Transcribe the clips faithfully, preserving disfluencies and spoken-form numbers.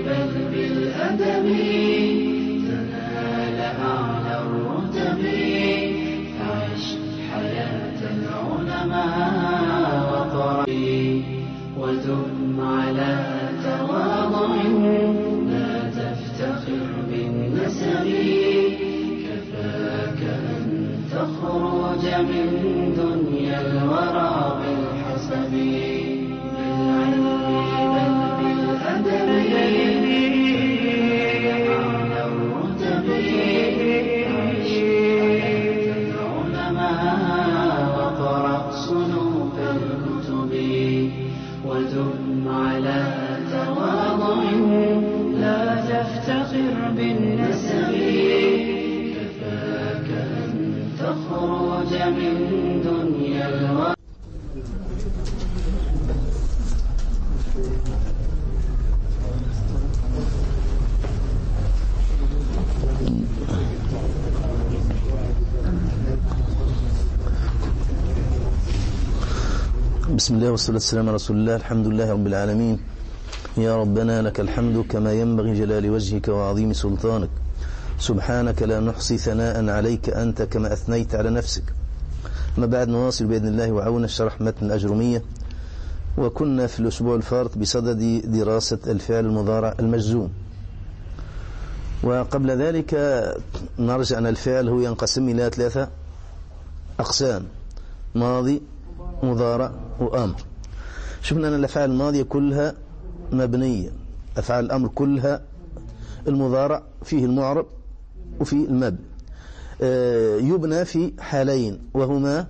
بل بالأدب تنال أعلى الرتب فعش حياة العلماء وقرئ ودم على تواضع لا تفتخر بالنسب كفاك أن تخرج من دنيا الورى بالحسب بالعلم بل بالأدب على الرتب عيش حياة العلماء وقرأ صنوف الكتب ودم على تواضع لا تفتخر بالنسب كفاك أن تخرج من دنيا الورى. بسم الله والصلاة والسلام على رسول الله. الحمد لله رب العالمين. يا ربنا لك الحمد كما ينبغي جلال وجهك وعظيم سلطانك. سبحانك لا نحصي ثناء عليك أنت كما أثنيت على نفسك. ما بعد نواصل بإذن الله وعونا شرح متن الأجرمية، وكنا في الأسبوع الفارط بصدد دراسة الفعل المضارع المجزوم. وقبل ذلك نرجع أن الفعل هو ينقسم إلى ثلاثة أقسام: ماضي، مضارع، وأمر. شفنا أن الأفعال الماضية كلها مبنية، أفعال الأمر كلها المضارع فيه المعرب وفيه المبني. آه يبنى في حالين، وهما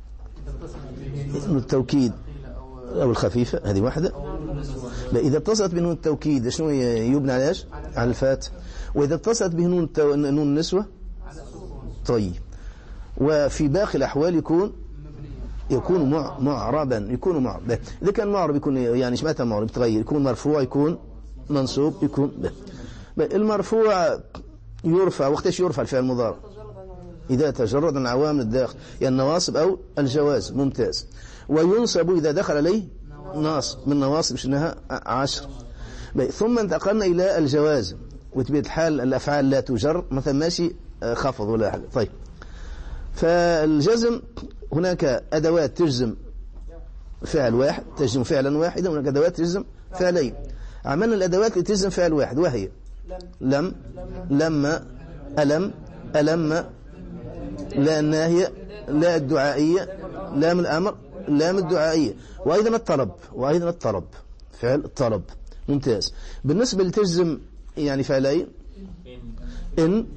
التوكيد أو الخفيفة، هذه واحدة. إذا اتصلت بنون التوكيد شنو يبنى على ايش؟ على الفات. وإذا اتصلت بنون التو... نون النسوة طيب. وفي باقي الأحوال يكون يكون مع... معربا يكون معرب. إذا كان معرب يكون يعني ايش معناتها معرب؟ يتغير، يكون مرفوع، يكون منصوب، يكون ب. المرفوع يرفع وقتاش يرفع الفعل المضارع؟ إذا تجرد عن عوامل الداخل، يعني النواصب أو الجواز. ممتاز. وينصب إذا دخل عليه ناصب من نواصب شنها عشر. ثم انتقلنا إلى الجواز، وتبيت الحال الأفعال لا تجر، مثلا ماشي خفض ولا حاجة. طيب، فالجزم هناك أدوات تجزم فعل واحد، تجزم فعلا واحدا، وهناك أدوات تجزم فعلين. عملنا الأدوات اللي تجزم فعل واحد، وهي لم، لما، ألم، ألم، لا الناهية، لا الدعائية، لام الأمر، لام الدعائية، وأيضا الطلب، وأيضا الطلب، فعل الطلب. ممتاز. بالنسبة لتجزم يعني فعلين: إن،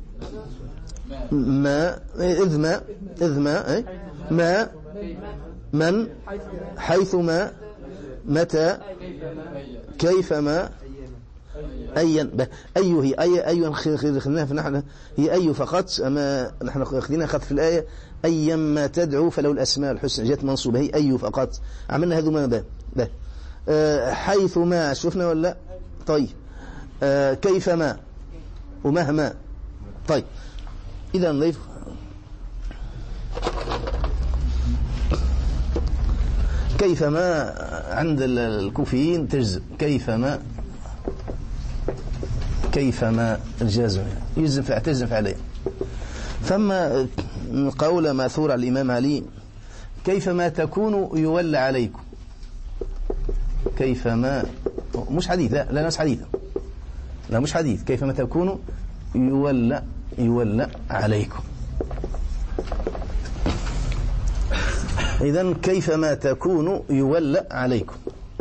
ما، إذ ما، إذ ما، إيه؟ ما، من، حيث ما، متى، كيف ما، أيا. أي هي أي أي خلينا في نحن هي أي فقط، أما نحن خلينا خط في الآية أيا ما تدعو فلو الأسماء الحسنى جاءت منصوبة، هي أي فقط. عملنا هذو ما ده ده أه حيث ما شفنا ولا؟ طيب. أه كيف ما ومهما. طيب، إذا نضيف كيف ما عند الكوفيين تجزم كيف ما، كيف ما الجازم يجزم فعل، تجزم فعلين. ثم قول ماثور على الإمام علي: كيف ما تكون يولى عليكم. كيف ما مش حديث، لا لا نفس حديث، لا مش حديث. كيف ما تكون يولى يولى عليكم. إذن كيف ما تكون يولى عليكم.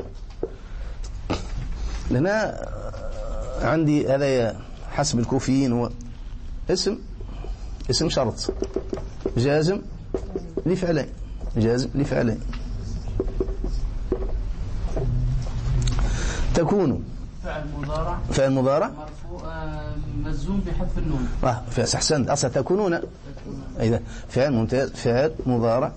لنا عندي هذا حسب الكوفيين هو اسم اسم شرط جازم لفعلين، جازم لفعلين. تكون فعل مضارع، فعل مضارع مرفوع مجزوم بحذف النون. اه احسنت. اصلا تكونون اذا فعل ممتاز، فعل مضارع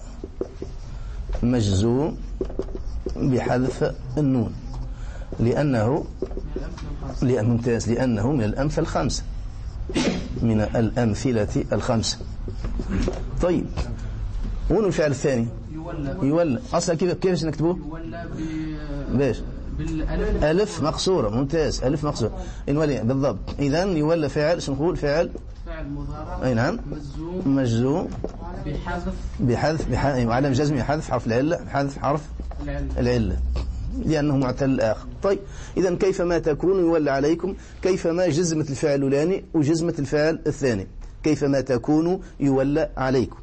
مجزوم بحذف النون لأنه لأن ممتاز لأنه من الأمثلة الخمسة، من الأمثلة الخمسة. طيب، وين الفعل الثاني؟ يولى. يولى أصلا كيف كيف نكتبه؟ يولى ب باش بالألف ألف مقصورة. ممتاز. ألف مقصورة إن ولي بالضبط. إذن يولى فعل شو نقول فعل فعل مضارع أي نعم مجزوم مجزوم بحذف بحذف بحذف وعلم جزم حذف حرف العلة حذف حرف العلة العلة لأنه معتل آخر. طيب إذن كيفما تكون يولى عليكم. كيفما جزمت الفعل الأولاني وجزمت الفعل الثاني. كيفما تكون يولى عليكم.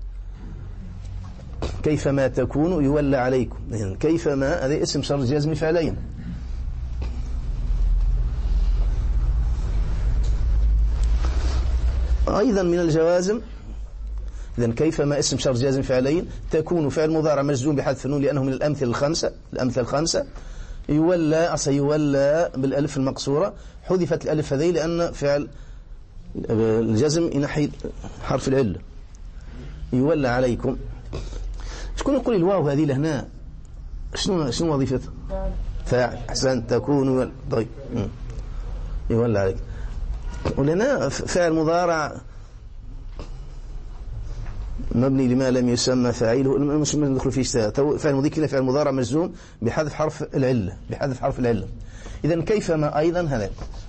كيفما تكون يولى عليكم. يعني كيفما هذا اسم شرط جازم فعلين. أيضا من الجوازم. إذن كيفما اسم شرط جازم فعلين. تكون فعل مضارع مجزوم بحذف النون لأنه من الأمثلة الخمسة. الأمثلة الخمسة يولى أصلا يولى بالألف المقصورة. حذفت الألف هذه لأن فعل الجزم ينحي حرف العلة. يولى عليكم. شكون يقول الواو هذه لهنا شنو شنو وظيفتها؟ فاعل. أحسن. تكون طيب يولى عليك. ولهنا فعل مضارع مبني لما لم يسمى فاعله مش ندخل فيه. فعل مضارع كلا فعل مضارع مجزوم بحذف حرف العلة بحذف حرف العلة. إذن كيفما أيضا هذا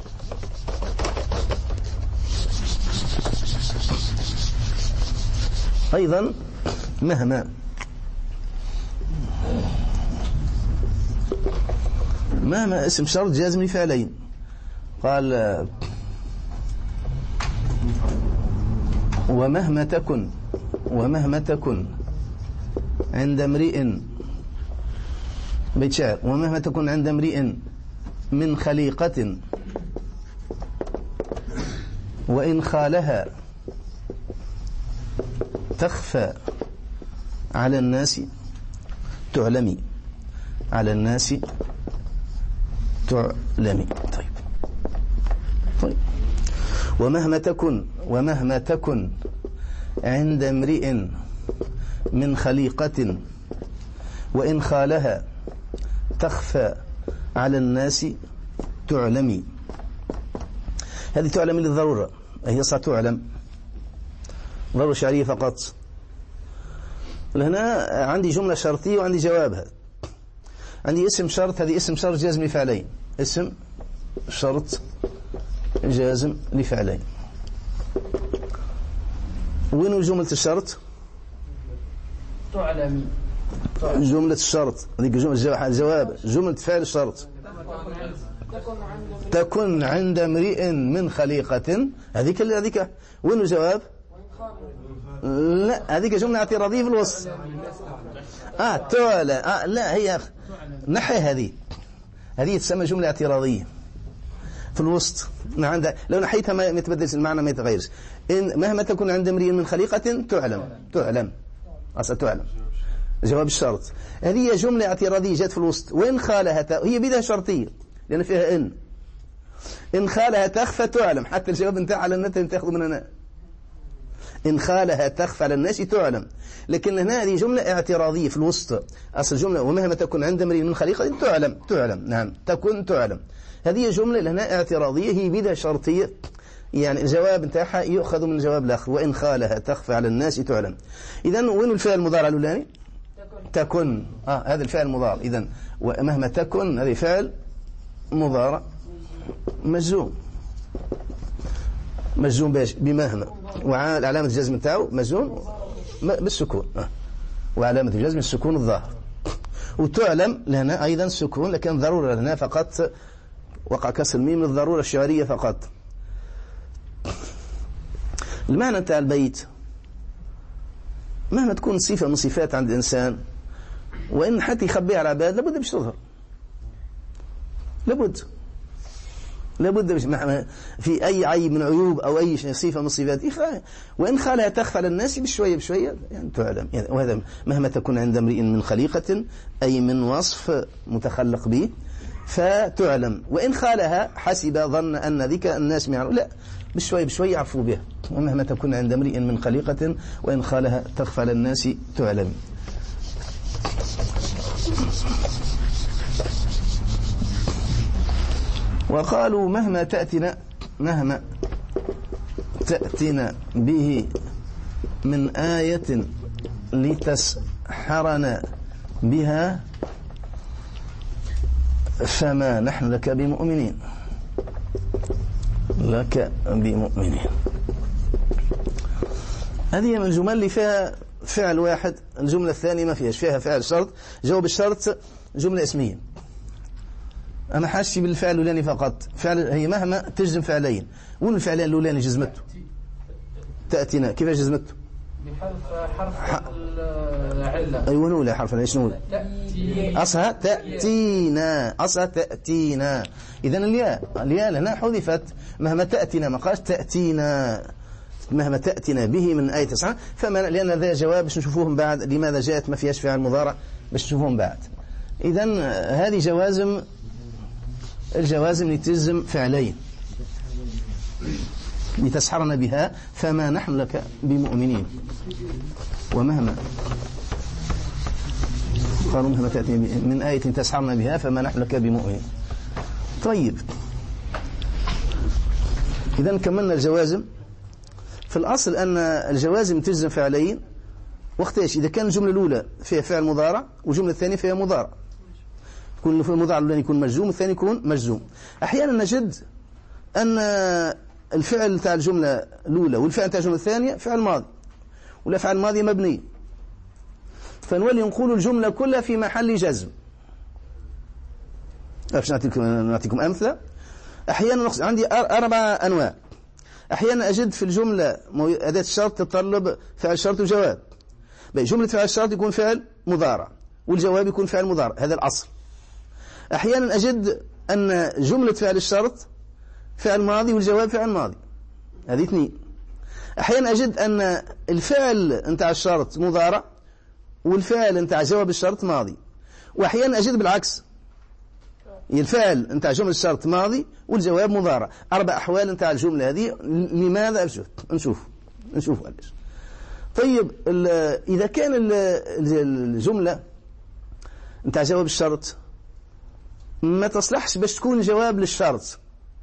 أيضا مهما مهما اسم شرط جازم لفعلين. قال ومهما تكن ومهما تكن عند امرئ بيت شعر ومهما تكن عند امرئ من خليقة وإن خالها تخفى على الناس تعلمي على الناس تعلمي. طيب طيب ومهما تكن ومهما تكن عند امرئ من خليقة وإن خالها تخفى على الناس تعلمي. هذه تعلمي للضرورة. هي ستعلم ضرورة شعرية فقط. هنا عندي جملة شرطية وعندي جوابها. عندي اسم شرط. هذه اسم شرط جازم لفعلين. اسم شرط جازم لفعلين. وين جملة الشرط؟ تعلمي. جملة الشرط هذه جملة الجواب. جملة فعل الشرط تكن عند امرئ من خليقة. هذيك هذيك وين الجواب؟ لا هذيك جملة اعتراضية في الوسط. اه تعلى آه لا هي نحي هذه هذه تسمى جملة اعتراضية في الوسط. عندها لو نحيتها ما يتبدلش المعنى ما يتغيرش. إن مهما تكون عند امرئ من خليقة تعلم تعلم أصلا تعلم جواب الشرط. هذه جملة اعتراضية جات في الوسط. وإن خالها هي بدها شرطية لأن فيها إن إن خالها تخفى تعلم. حتى الجواب انتهى على النت تأخذ من هنا. إن خالها تخفى على الناس تعلم. لكن هنا هذه جملة اعتراضية في الوسط. أصل جملة ومهما تكون عند امرئ من خليقة تعلم تعلم نعم تكون تعلم. هذه جملة لهنا اعتراضية هي بدها شرطية يعني الجواب نتاعها يؤخذ من الجواب الآخر. وإن خالها تخفى على الناس تعلم. إذن وين الفعل المضارع الأولاني؟ تكن. آه هذا الفعل المضارع. إذن ومهما تكن هذا فعل مضارع مجزوم مجزوم باش بمهما وعلامة الجزم نتاعو مجزوم بالسكون. آه. وعلامة الجزم السكون الظاهر. وتعلم لهنا أيضا سكون لكن ضرورة لهنا فقط وقع كسر الميم للضرورة الشعرية فقط. المعنى نتاع البيت مهما تكون صفة من صفات عند الإنسان وإن حتى يخبيها على العباد لابد باش تظهر. لابد لابد في أي عيب من عيوب أو أي صفة من صفات وإن خالها تخفى على الناس بشوية بشوية يعني تعلم. يعني وهذا مهما تكون عند امرئ من خليقة أي من وصف متخلق به فتعلم. وإن خالها حسب ظن أن ذيك الناس ما يعرفوا لا بشوية بشوية يعرفوا بها. ومهما تكون عند امرئ من خليقة وإن خالها تخفى على الناس تعلم. وقالوا مهما تأتنا مهما تأتنا به من آية لتسحرنا بها فما نحن لك بمؤمنين، لك بمؤمنين. هذه من الجمل اللي فيها فعل واحد. الجملة الثانية ما فيهاش، فيها فعل شرط. جواب الشرط جملة اسمية، أنا حاشي بالفعل الأولاني فقط. فعل هي مهما تجزم فعلين، وين الفعلين الأولاني جزمته؟ تأتينا كيف جزمته؟ بحرف حرف العلة. أيوة نولى حرف العلة. شنو تأتي أصلها تأتينا، أصلها تأتينا. إذن الياء الياء لنا حذفت، مهما تأتينا ما قالش تأتينا، مهما تأتينا به من آية تسعة. فما لأن ذا جواب باش نشوفوهم بعد لماذا جاءت ما فيهاش فعل مضارع باش نشوفوهم بعد. إذن هذه جوازم، الجوازم اللي تلزم فعلين لتسحرنا بها. فما نحن لك بمؤمنين، ومهما قالوا مهما تأتي من آية تسحرنا بها فما نحن لك بمؤمنين. طيب إذن كملنا الجوازم. في الأصل أن الجوازم تجزم فعلين وقتاش؟ إذا كان الجملة الأولى فيها فعل مضارع والجملة الثانية فيها مضارع، يكون المضارع الأولاني يكون مجزوم والثاني يكون مجزوم. أحيانا نجد أن الفعل تاع الجملة الأولى والفعل تاع الجملة الثانية فعل ماضي، والأفعال الماضية مبنية، فنولي نقول الجملة كلها في محل جزم. باش نعطيكم نعطيكم أمثلة. أحيانا عندي أربع أنواع. أحيانا أجد في الجملة أداة الشرط تتطلب فعل شرط وجواب. جملة فعل الشرط يكون فعل مضارع والجواب يكون فعل مضارع، هذا الأصل. أحيانا أجد أن جملة فعل الشرط فعل ماضي والجواب فعل ماضي، هذه اثنين. أحيانا أجد أن الفعل نتاع الشرط مضارع والفعل نتاع جواب الشرط ماضي. وأحيانا أجد بالعكس، الفعل نتاع جملة الشرط ماضي والجواب مضارع. أربع أحوال نتاع الجملة هذه. لماذا؟ نشوف نشوف نشوف علاش. طيب إذا كان الجملة نتاع جواب الشرط ما تصلحش باش تكون جواب للشرط،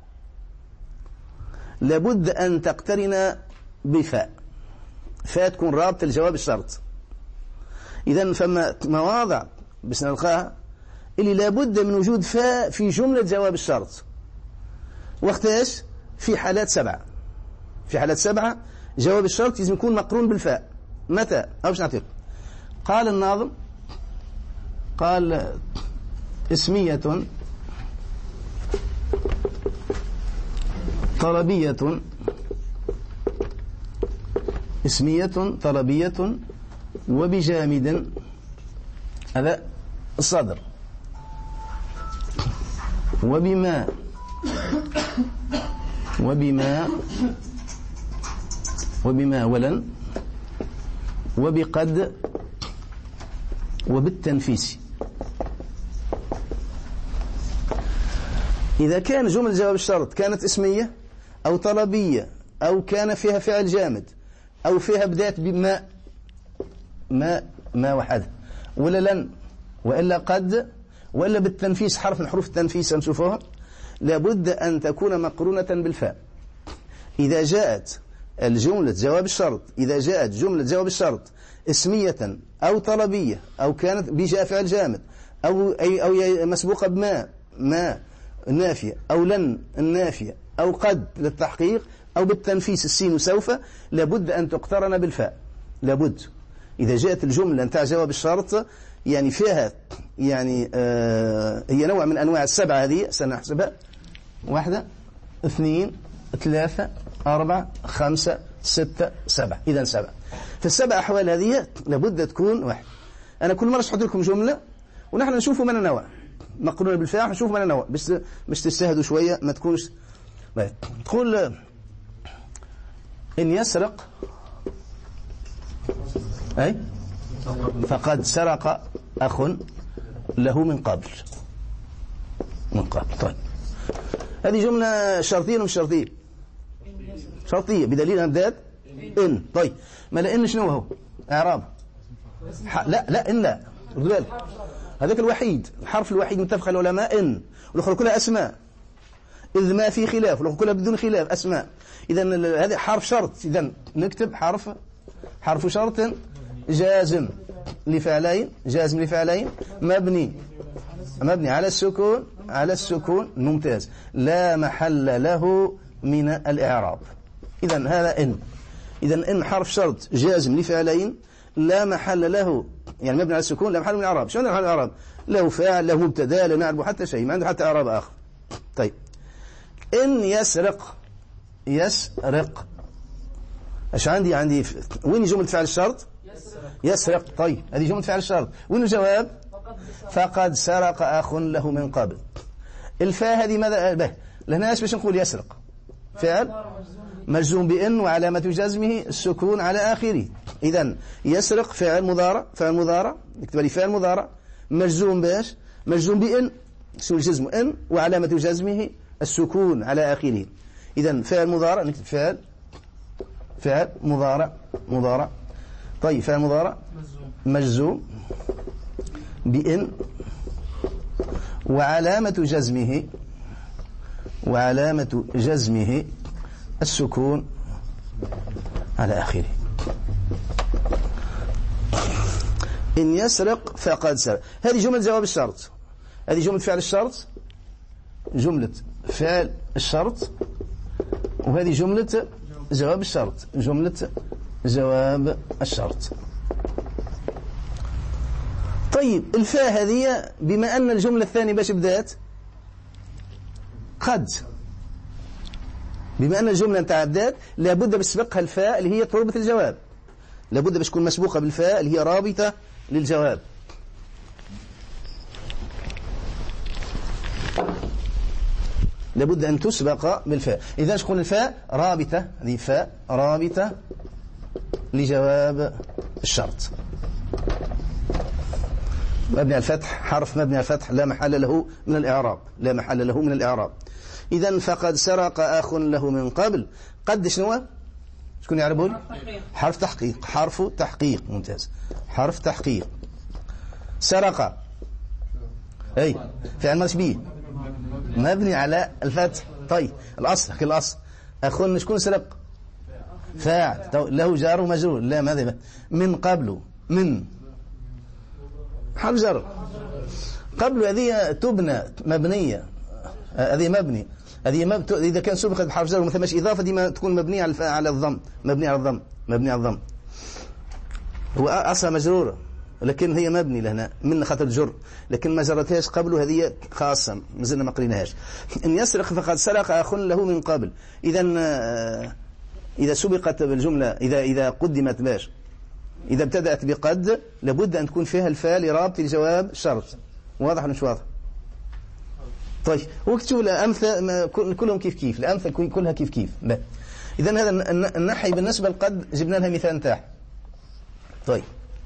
لابد أن تقترن بفاء، فاء تكون رابطة لجواب الشرط. إذن فما مواضع باش نلقاها اللي لابد من وجود فاء في جملة جواب الشرط. وقتاش؟ في حالات سبعة. في حالات سبعة جواب الشرط لازم يكون مقرون بالفاء. متى؟ أو باش نعطيك. قال الناظم، قال اسمية طلبية، اسمية طلبية وبجامد، هذا الصدر، وبما وبما وبما ولن وبقد وبالتنفيس. إذا كان جملة جواب الشرط كانت اسمية أو طلبية أو كان فيها فعل جامد أو فيها بداية بما ما ما وحدها، ولا لن وإلا قد وإلا بالتنفيس، حرف من حروف التنفيس نشوفوها، لابد أن تكون مقرونة بالفاء. إذا جاءت الجملة جواب الشرط إذا جاءت جملة جواب الشرط اسمية أو طلبية أو كانت بجاء فعل جامد أو أي أو مسبوقة بما ما النافية أو لن النافية أو قد للتحقيق أو بالتنفيس السين وسوف، لابد أن تقترن بالفاء. لابد إذا جاءت الجملة نتاع جواب الشرط يعني فيها يعني آه هي نوع من أنواع السبعة هذه، سنحسبها: واحدة اثنين ثلاثة أربعة خمسة ستة سبعة. إذا سبعة. في السبع أحوال هذه لابد تكون واحد. أنا كل مرة أحط لكم جملة ونحن نشوفوا من النوع مقرونة بالفاء، نشوف من النوع بس مش تستهدوا شوية ما تكونش. تقول إن يسرق أي فقد سرق أخ له من قبل من قبل. طيب هذه جملة شرطية ولا مش شرطية؟ شرطية بدليل أمداد إن. طيب ما لأن شنو هو إعراب؟ لا لا إن لا رجال هذاك الوحيد، الحرف الوحيد متفق العلماء إن، والأخرى كلها أسماء إذ ما في خلاف، والأخرى كلها بدون خلاف أسماء. إذن هذا حرف شرط، إذن نكتب حرف حرف شرط جازم. لفعلين جازم لفعلين مبني مبني على السكون على السكون ممتاز لا محل له من الإعراب. إذا هذا إن إذا إن حرف شرط جازم لفعلين لا محل له يعني مبني على السكون لا محل من الإعراب. شو محل الإعراب؟ له فاعل له مبتدا لا نعرف حتى شيء ما عنده حتى إعراب آخر. طيب إن يسرق يسرق ايش عندي عندي وين جملة فعل الشرط يسرق. طيب هذه جملة فعل الشرط وين الجواب فقد سرق أخ له من قبل. الفاء هذه ماذا به لهناش باش نقول يسرق فعل مجزوم بإن وعلامة جزمه السكون على آخره. إذن يسرق فعل مضارع فعل مضارع نكتب لي فعل مضارع مجزوم باش مجزوم بإن سو الجزم إن وعلامة جزمه السكون على آخره. إذن فعل مضارع نكتب فعل فعل مضارع مضارع. طيب فعل مضارع مجزوم بإن وعلامة جزمه وعلامة جزمه السكون على آخره. إن يسرق فقد سرق. هذه جملة جواب الشرط. هذه جملة فعل الشرط جملة فعل الشرط وهذه جملة جواب الشرط جملة جواب الشرط. طيب الفاء هذه بما أن الجملة الثانية باش بدات قد بما أن الجملة نتاع بدات لابد بسبقها الفاء اللي هي تربط الجواب لابد باش تكون مسبوقة بالفاء اللي هي رابطة للجواب. لابد أن تسبق بالفاء. إذا شكون الفاء رابطة هذه فاء رابطة لجواب الشرط مبني على الفتح حرف مبني على الفتح لا محل له من الإعراب لا محل له من الإعراب. إذا فقد سرق أخ له من قبل قد شنو شكون يعرفون حرف تحقيق حرف تحقيق ممتاز حرف تحقيق. سرق أي فعل مشبيه مبني على الفتح. طيب الأصل كل الأصل أخ شكون سرق فاعل له جار ومجرور لا ماذا من قبله من حرف جر قبل هذه تبنى مبنية هذه مبني هذه مب... إذا كان سبقت بحرف جر وما ثماش إضافة دي ما تكون مبنية على على الضم مبني على الضم مبني على الضم هو أصلا مجرورة لكن هي مبني لهنا من خاطر الجر لكن ما جرتهاش قبله هذه خاصة ما زلنا ما قريناهاش. إن يسرق فقد سرق أخ له من قبل. إذا إذا سبقت بالجملة إذا إذا قدمت باش إذا ابتدأت بقد لابد أن تكون فيها الفاء لرابط الجواب الشرط. واضح ولا مش واضح؟ طيب واكتبوا الأمثلة كلهم كيف كيف الأمثلة كلها كيف كيف. إذا هذا النحي بالنسبة لقد جبنا لها مثال تاع. طيب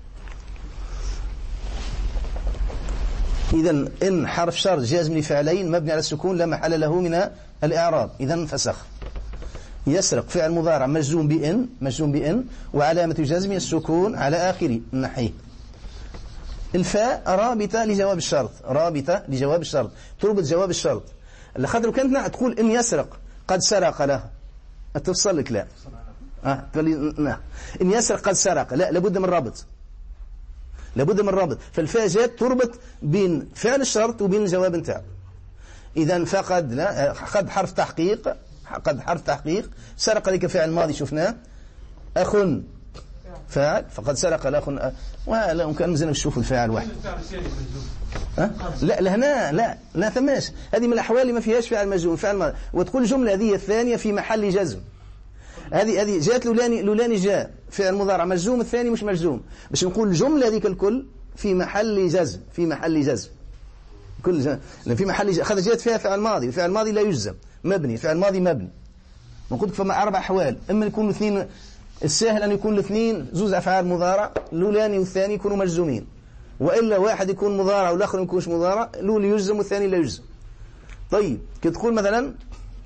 إذا إن حرف شرط جازم لفعلين مبني على السكون لا محل له من الإعراب. إذا فسخ. يسرق فعل مضارع مجزوم بإن مجزوم بإن وعلامة جزمه السكون على آخره النحيه. الفاء رابطة لجواب الشرط رابطة لجواب الشرط تربط جواب الشرط. لخاطر كانت تقول إن يسرق قد سرق له تفصل لك لا آه لا إن يسرق قد سرق لا لابد من رابط لابد من رابط. فالفاء جاءت تربط بين فعل الشرط وبين الجواب نتاعو. إذا فقد لا قد حرف تحقيق قد حرف تحقيق سرق لك فعل ماضي شفناه أخ فاعل فقد سرق الأخ ولا ممكن مزنا نشوف الفاعل واحد أه؟ لا لهنا لا لا ثماش هذه من الأحوال اللي ما فيهاش فعل مجزوم فعل ماضي وتقول الجملة هذه الثانية في محل جزم. هذه هذه جاءت لولاني لولاني جاء فعل مضارع مجزوم الثاني مش مجزوم باش نقول الجملة هذيك الكل في محل جزم في محل جزم كل جزم. في محل جزم خذ جاءت فيها فعل ماضي الفعل الماضي لا يجزم مبني فعل ماضي مبني. نقول لك فما أربع أحوال إما يكونوا اثنين السهل أن يكون الاثنين زوز أفعال مضارع الأولاني والثاني يكونوا مجزومين وإلا واحد يكون مضارع والآخر ما يكونش مضارع الأول يجزم والثاني لا يجزم. طيب كتقول مثلا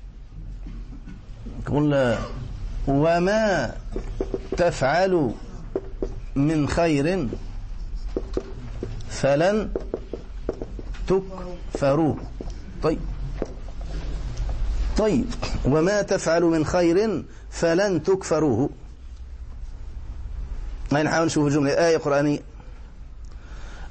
تقول وما تفعل من خير فلن تكفروه. طيب طيب وما تفعل من خير فلن تكفروه. ما نحاول نشوف الجملة آية قرآنية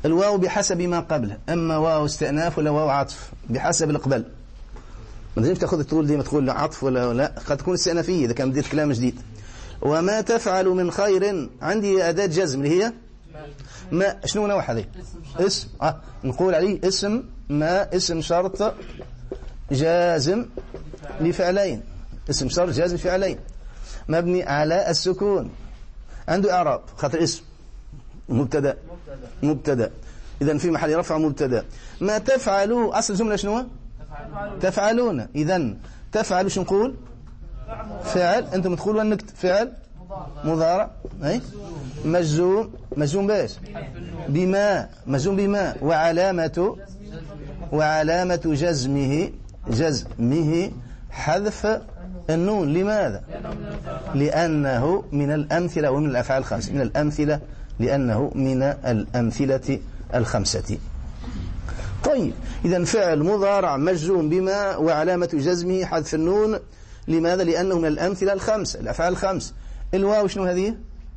الواو بحسب ما قبله، أما واو استئناف ولا واو عطف بحسب الإقبال. ما تنجمش تاخذ تقول ديما تقول عطف ولا لا، قد تكون استئنافية إذا كان بديت كلام جديد. وما تفعل من خير، عندي أداة جزم اللي هي ما. شنو نوع هذه؟ اسم آه. نقول عليه اسم ما، اسم شرط جازم لفعلين، اسم شرط جازم لفعلين مبني على السكون، عنده إعراب خاطر اسم مبتدا مبتدا، إذن في محل رفع مبتدا. ما تفعلوا أصل الجملة شنو؟ تفعلون. إذن تفعلوا شو نقول؟ فعل. أنتم تقولوا أنك فعل مضارع أي مجزوم، مجزوم باش بما، مجزوم بما، وعلامة وعلامة جزمه جزمه حذف النون. لماذا؟ لأنه من الأمثلة ومن الأفعال الخمسة، من الأمثلة لأنه من الأمثلة الخمسة. طيب إذن فعل مضارع مجزوم بما وعلامة جزمه حذف النون. لماذا؟ لأنه من الأمثلة الخمسة، الأفعال الخمس. الواو شنو هذه؟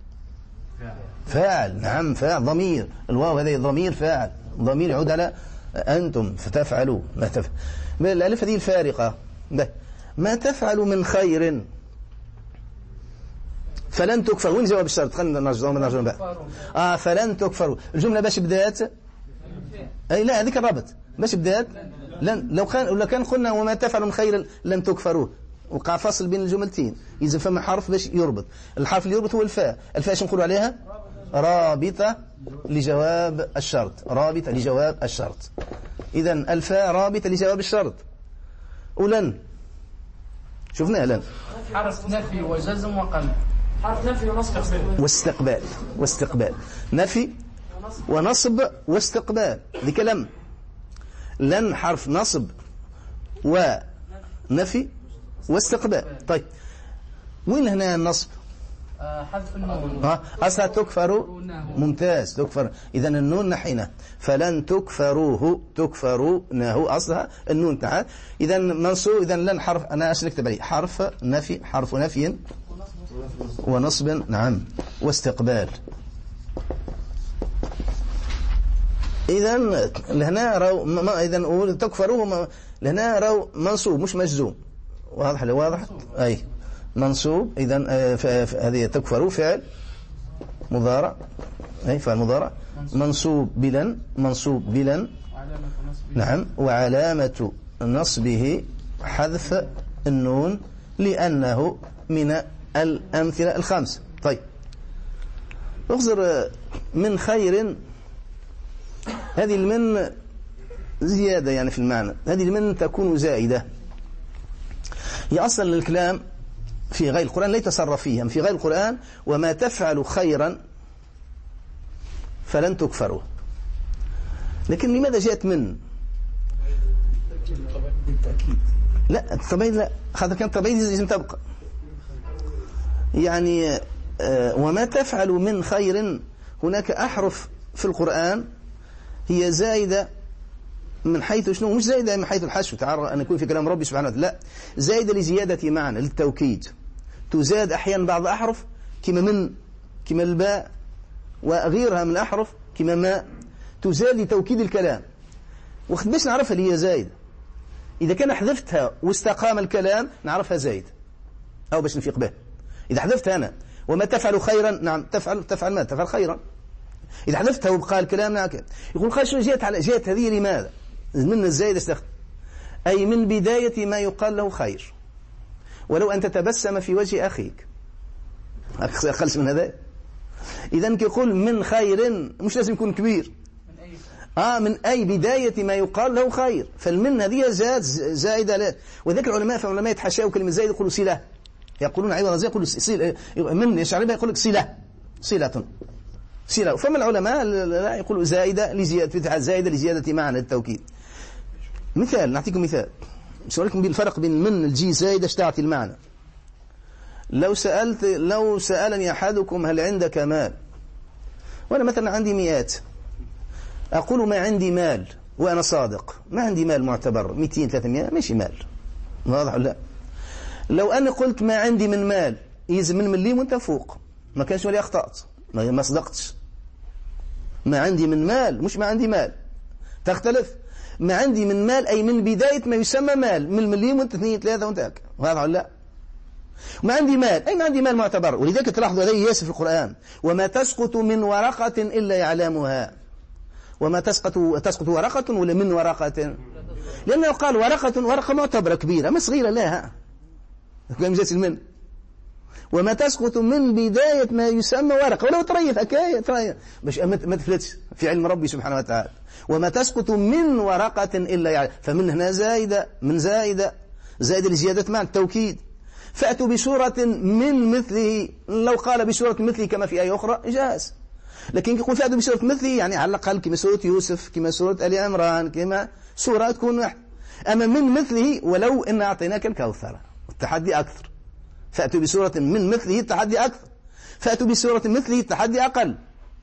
فاعل. نعم فاعل، ضمير. الواو هذه ضمير فاعل، ضمير يعود على أنتم فتفعلوا. ما تفعل. الألف هذه الفارقة. ما تفعل من خير فلن تكفر. وين جواب الشرط؟ خلينا نرجع نرجع بقى. آه فلن تكفروا. الجملة باش بدات أي لا هذيك الرابط باش بدات لن. لو كان لو كان قلنا وما تفعل من خير لن تكفروه، وقع فاصل بين الجملتين، إذا فما حرف باش يربط. الحرف اللي يربط هو الفاء. الفاء شو نقولوا عليها؟ رابطة لجواب الشرط، رابطة لجواب الشرط. إذن الفاء رابطة لجواب الشرط. ولن شفناها لن حرف نفي وجزم وقلب، حرف نفي ونصب واستقبال، واستقبال نفي ونصب واستقبال. ذي كلام. لن حرف نصب ونفي واستقبال. طيب وين هنا النصب؟ حذف النون. ها أصلا تكفر. ممتاز تكفر. إذن النون نحينا فلن تكفروه، تكفرونه أصلها النون تعال. إذن منصوب. إذن لن حرف أنا أشل أكتب عليه حرف نفي، حرف نفي ونصب نعم واستقبال. إذن لهنا رو ما إذن تكفروه لهنا رو منصوب مش مجزوم. واضح لي واضح أي منصوب. إذن هذه تكفروا فعل مضارع أي فعل مضارع منصوب بلن، منصوب بلن نعم، وعلامة نصبه حذف النون لأنه من الأمثلة الخمس. طيب اخزر من خير. هذه المن زيادة يعني في المعنى، هذه المن تكون زائدة. هي أصلا الكلام في غير القرآن لا يتصرف فيها. في غير القرآن وما تفعل خيرا فلن تكفروا. لكن لماذا جاءت من؟ لا التبعيد لا، هذا كان تبعيد لازم تبقى. يعني آه وما تفعل من خير، هناك أحرف في القرآن هي زائدة من حيث شنو؟ مش زائدة من حيث الحشو تعالى أن يكون في كلام ربي سبحانه وتعالى، لا زائدة لزيادة معنى للتوكيد. تزاد أحيانا بعض أحرف كما من، كما الباء وغيرها من الأحرف كما ما، تزاد لتوكيد الكلام. وقت باش نعرفها اللي هي زايدة؟ إذا كان حذفتها واستقام الكلام نعرفها زايد، أو باش نفيق به. إذا حذفتها أنا وما تفعل خيرا، نعم تفعل تفعل ما تفعل خيرا. إذا حذفتها وبقى الكلام نعم. يقول خير شو جاءت على جاءت هذه لماذا؟ من الزايد استخدم أي من بداية ما يقال له خير، ولو أن تتبسم في وجه أخيك أقلش من هذا. إذن كيقول من خير مش لازم يكون كبير، آه من أي بداية ما يقال له خير. فالمن هذه زاد زائدة لا. وذلك العلماء فالعلماء يتحاشوا كلمة زائد يقولوا صلة، يقولون عوض زي يقولوا صلة. من يشعر يقول لك صلة، صلة صلة. فما العلماء لا يقولوا زائدة لزيادة، زائدة لزيادة معنى التوكيد. مثال نعطيكم مثال سأقولكم بالفرق بين من الجي زائدة تعطي المعنى. لو سألت لو سألني أحدكم هل عندك مال، وأنا مثلا عندي مئات، أقول ما عندي مال وأنا صادق، ما عندي مال معتبر مئتين ثلاثمائة ماشي مال، واضح ولا لا؟ لو أنا قلت ما عندي من مال يلزم من مليم وأنت فوق، ما كانش ولي أخطأت، ما صدقتش. ما عندي من مال، مش ما عندي مال، تختلف. ما عندي من مال أي من بداية ما يسمى مال، من المليون وانت اثنين ثلاثة وانت هكا، واضح ولا لا؟ ما عندي مال أي ما عندي مال معتبر. ولذلك تلاحظوا هذا ياسر في القرآن: وما تسقط من ورقة إلا يعلمها. وما تسقط تسقط ورقة ولا من ورقة، لأنه قال ورقة، ورقة معتبرة كبيرة، ما صغيرة لا، كم جات المن. وما تسقط من بداية ما يسمى ورقة، ولو طريف حكاية طريف باش ما تفلتش في علم ربي سبحانه وتعالى. وما تسقط من ورقة إلا يعني، فمن هنا زائدة، من زائدة زائدة لزيادة معنى التوكيد. فأتوا بسورة من مثله، لو قال بسورة مثله كما في آية أخرى جاز، لكن يقول فأتوا بسورة مثله يعني على الأقل كما سورة يوسف، كما سورة آل عمران، كما سورة تكون واحد. أما من مثله ولو إن أعطيناك الكوثر، التحدي أكثر. فأتوا بسورة من مثله التحدي أكثر، فأتوا بسورة مثله التحدي أقل،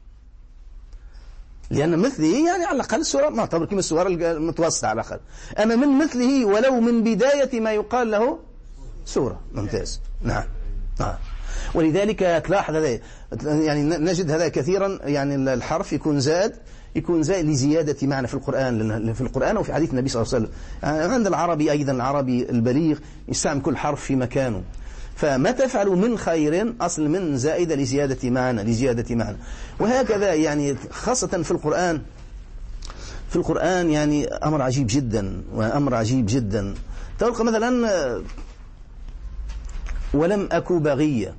لأن مثله يعني على الأقل سورة معتبر كما السورة المتوسطة على الأقل. أما من مثله ولو من بداية ما يقال له سورة. ممتاز. نعم نعم. ولذلك تلاحظ هذا، يعني نجد هذا كثيرا، يعني الحرف يكون زاد، يكون زائد لزيادة معنى في القرآن، في القرآن وفي حديث النبي صلى الله عليه وسلم. يعني عند العربي أيضا، العربي البليغ يستعمل كل حرف في مكانه. فما تفعل من خير أصل من زائدة لزيادة معنى، لزيادة معنى. وهكذا يعني خاصة في القرآن، في القرآن يعني أمر عجيب جدا، وأمر عجيب جدا. تلقى مثلا ولم أكو بغية،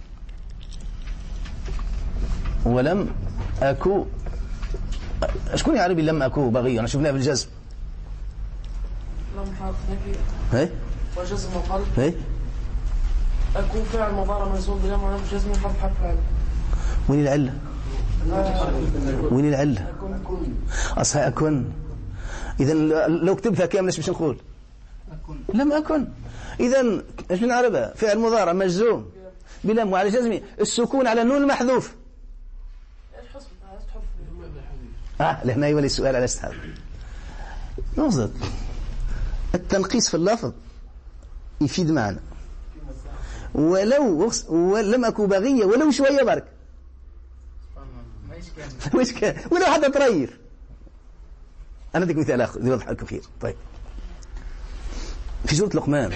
ولم أكو، شكون يعرف لم أكو بغية؟ أنا شفناها في الجزم. لم حرف نفي هي وجزم وقلب. هي أكون فعل مضارع منصوب بلام وعلامة جزم حرف حرف فعل. وين العلة؟ وين العلة؟ أكون كن أصلا أكن. إذا لو كتبتها كاملة باش نقول أكون لم أكن. إذا ايش بنعربها؟ فعل مضارع مجزوم بلام وعلى جزمه، السكون على النون المحذوف. ايش حسب تحف اه لهنا يولي السؤال على استحاب نقصد التنقيص في اللفظ يفيد معنى. ولو ولم أكو بغية ولو شوية برك وش كان ولو حتى تريف. أنا أديك مثال آخر يوضح لكم خير. طيب في سورة لقمان: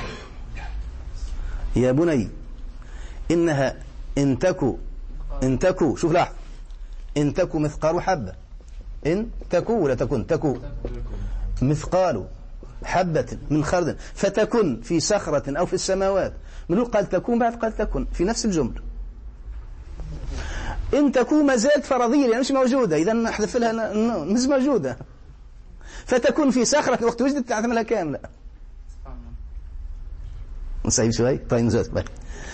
يا بني إنها إن تكو إن تكو شوف لاحظ، إن تكو مثقال حبة، إن تكو ولا تكن تكو مثقال حبة من خردل فتكن في صخرة أو في السماوات. من قال تكون بعد قال تكن في نفس الجملة. إن تكون ما زالت فرضية يعني مش موجودة، إذا نحذف لها مش موجودة. فتكن في صخرة وقت وجدت تعتملها كاملة. نصعب شوي. طيب نزاد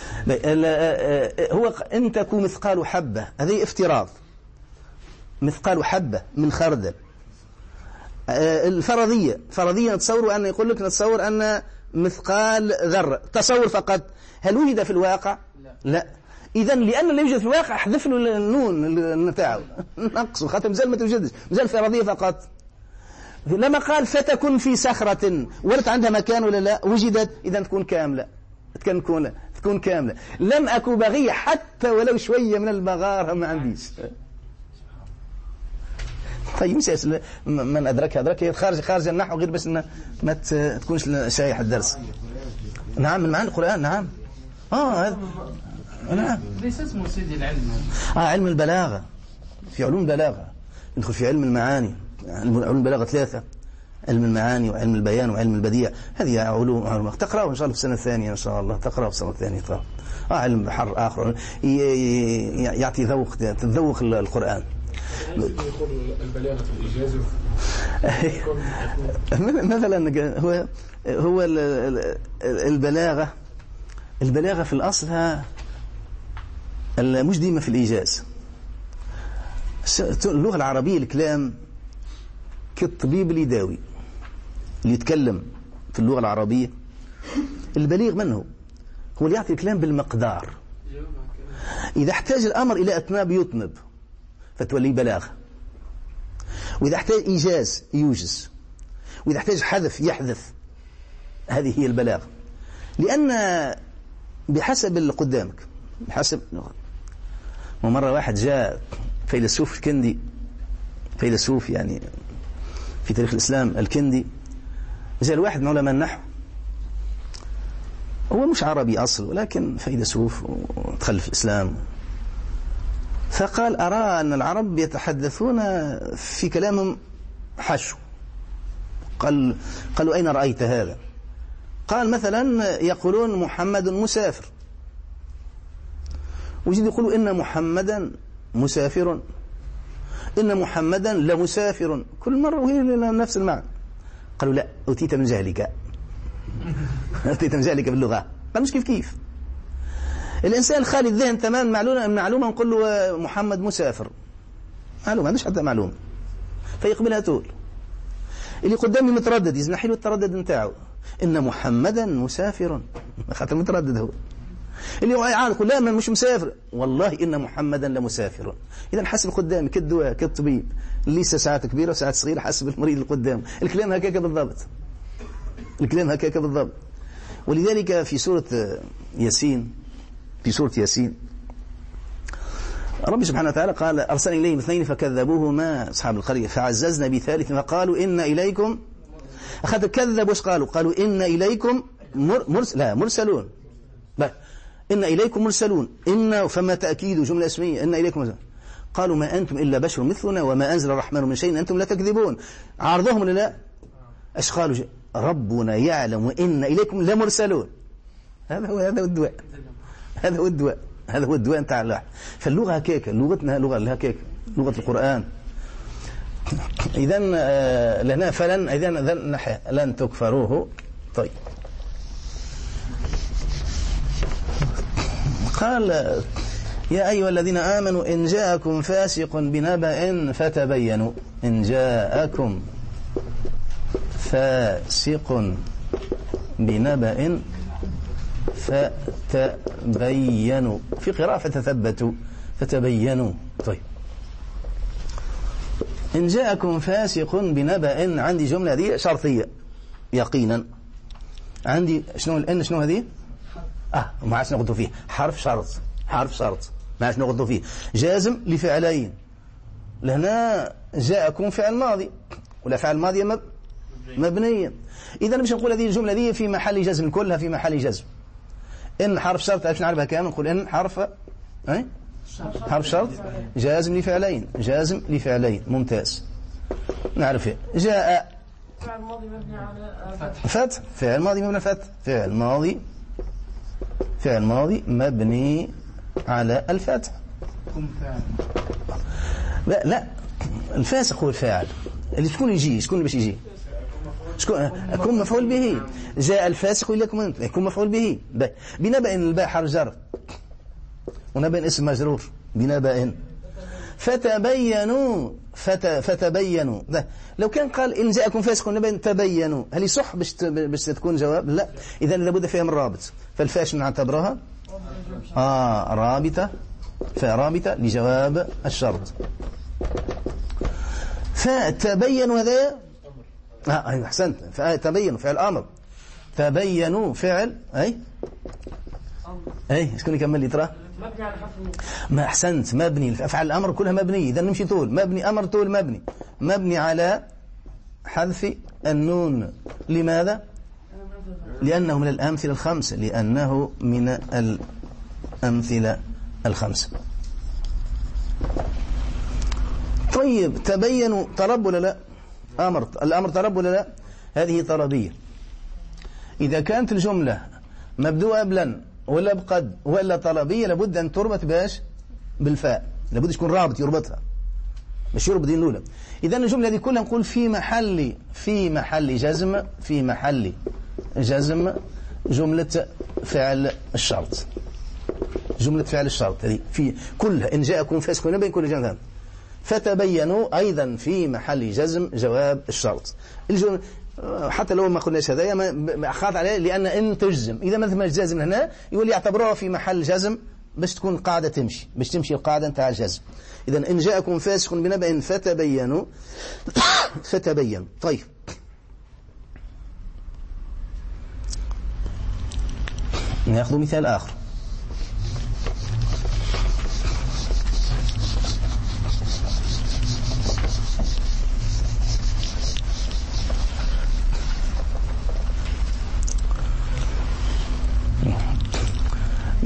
هو إن تكون مثقال حبة، هذه افتراض، مثقال حبة من خردل. الفرضية فرضية نتصور أن يقول لك نتصور أن مثقال ذرة، تصور فقط. هل وجد في الواقع؟ لا, لا. إذا لأن اللي يوجد في الواقع احذف له النون نتاعه نقصه خاطر مازال ما توجدش، مازال فرضية فقط. لما قال فتكن في صخرة ولت عندها مكان ولا لا؟ وجدت، إذا تكون كاملة، تكون تكون كاملة. لم أكو بغية حتى ولو شوية من البغارة ما عنديش. طيب مش من أدرك أدرك خارج خارج النحو غير بس إن ما تكونش شايح الدرس. نعم من معاني القرآن. نعم آه هذا نعم. ليس اسمه سيدي العلم. آه علم البلاغة، في علوم البلاغة ندخل في علم المعاني. علم البلاغة ثلاثة: علم المعاني وعلم البيان وعلم البديع. هذه علوم, علوم. تقرأوا إن شاء الله في السنة الثانية إن شاء الله، تقرأوا في السنة الثانية. طبعا آه علم بحر آخر يعطي ذوق تذوق القرآن. البلاغة في الإجازة مثلا هو هو البلاغة البلاغة في الأصل مش ديما في الإيجاز. اللغة العربية الكلام كالطبيب اللي يداوي، اللي يتكلم في اللغة العربية البليغ منه هو اللي يعطي الكلام بالمقدار. إذا احتاج الأمر إلى أتناب يطنب فتولي بلاغة، وإذا احتاج إيجاز يوجز، وإذا احتاج حذف يحذف. هذه هي البلاغة. لأن بحسب اللي قدامك، بحسب. ومرة واحد جاء فيلسوف الكندي فيلسوف يعني في تاريخ الإسلام الكندي، جاء واحد من علماء النحو، هو مش عربي أصل ولكن فيلسوف ودخل في الإسلام، فقال أرى أن العرب يتحدثون في كلامهم حشو. قال قالوا أين رأيت هذا؟ قال مثلا يقولون محمد مسافر، وجد يقولوا إن محمدا مسافر، إن محمدا لمسافر، كل مرة وهي نفس المعنى. قالوا لا، أتيت من جهلك أتيت من جهلك باللغة. قال مش كيف كيف، الإنسان خالي الذهن تمام، معلومة معلومة نقول له محمد مسافر، معلومة ما عندوش حتى معلومة، فيقبلها طول. اللي قدامي متردد يزنحي له التردد نتاعو، إن محمدا مسافر، خاطر متردد هو. اللي هو عارف يقول لا مش مسافر، والله إن محمدا لمسافر. إذا حسب قدامي كالدواء كالطبيب، ليس ساعات كبيرة وساعات صغيرة حسب المريض اللي قدامه. الكلام هكاك بالضبط، الكلام هكاك بالضبط. ولذلك في سورة ياسين، في سورة ياسين رب سبحانه وتعالى قال أرسل إليهم اثنين فكذبوهما أصحاب القرية فعززنا بثالث فقالوا إن إليكم، أخذ كذب وش قالوا؟ قالوا إن إليكم مرس... لا مرسلون، لا إن إليكم مرسلون، إن فما تأكيد جملة اسمية، إن إليكم مرسلون. قالوا ما أنتم إلا بشر مثلنا وما أنزل الرحمن من شيء أنتم لا تكذبون. عارضهم ولا لا؟ أش قالوا؟ ربنا يعلم وإن إليكم لمرسلون. هذا هو هذا هو الدواء، هذا هو الدواء، هذا هو الدواء نتاع الله. فاللغة هكاك، لغتنا لغة هكاك، لغة القرآن. إذا لنا فلن إذا لن تكفروه. طيب قال يا أيها الذين آمنوا إن جاءكم فاسق بنبأ فتبينوا، إن جاءكم فاسق بنبأ فتبينوا، في قراءة فتثبتوا فتبينوا. طيب إن جاءكم فاسق بنبأ، عندي جملة دي شرطية يقينا، عندي شنو الإن شنو هذه؟ آه ما عادش نغضوا فيه، حرف شرط، حرف شرط ما عادش نغضوا فيه، جازم لفعلين. لهنا جاءكم فعل ماضي ولا فعل ماضي مب... مبنيا. إذا مش نقول هذه الجملة دي في محل جزم، كلها في محل جزم. إن حرف شرط عشان نعرفها كامل نقول إن حرف أي حرف شرط جازم لفعلين، جازم لفعلين، ممتاز. نعرف جاء فعل ماضي مبني على فتح، فعل ماضي مبني فتح، فعل ماضي فعل ماضي مبني على الفتح. لا لا الفاسق هو الفاعل اللي شكون يجي، شكون باش يجي، شكون يكون مفعول به. جاء الفاسق إليكم أنت يكون مفعول به. بنبأ الباء حرف جر ونبأ اسم مجرور بنبأ. فتبينوا فت فتبينوا ده. لو كان قال إن جاءكم فاسق نبأ تبينوا، هل يصح باش باش تكون جواب؟ لا، إذا لابد فيها من رابط. فالفاش نعتبرها آه رابطة، فرابطة لجواب الشرط. فتبينوا هذا آه أحسنت، فتبينوا فعل أمر، تبينوا فعل أي أي شكون يكمل لي ترى؟ مبني على حرف النون. ما أحسنت، مبني، أفعال الأمر كلها مبني. إذا نمشي طول مبني، أمر طول مبني، مبني على حذف النون. لماذا؟ لأنه من الأمثلة الخمسة، لأنه من الأمثلة الخمسة. طيب تبينوا طلب ولا لا؟ أمر، الأمر طلب ولا لا؟ هذه طلبية. إذا كانت الجملة مبدوءة بلن ولا بقد ولا طلبية لابد أن تربط باش بالفاء، لابد يكون رابط يربطها مش يربط دين الأولى. إذا الجملة دي كلها نقول في محل في محل جزم، في محل جزم جملة فعل الشرط، جملة فعل الشرط هذه في كلها. إن جاءكم فاسق بنبأ كل جملة. فتبينوا أيضا في محل جزم جواب الشرط. الجملة حتى لو ما قلناش هذايا ما أخاف عليه، لأن إن تجزم إذا ما ثماش جازم هنا يقول يعتبروها في محل جزم باش تكون القاعدة تمشي، باش تمشي القاعدة نتاع الجزم. إذا إن جاءكم فاسق بنبأ فتبينوا فتبينوا. طيب نأخذ مثال آخر.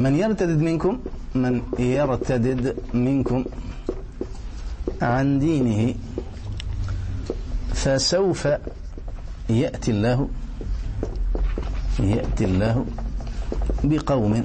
من يرتدد منكم من يرتدد منكم عن دينه فسوف يأتي الله يأتي الله بقوم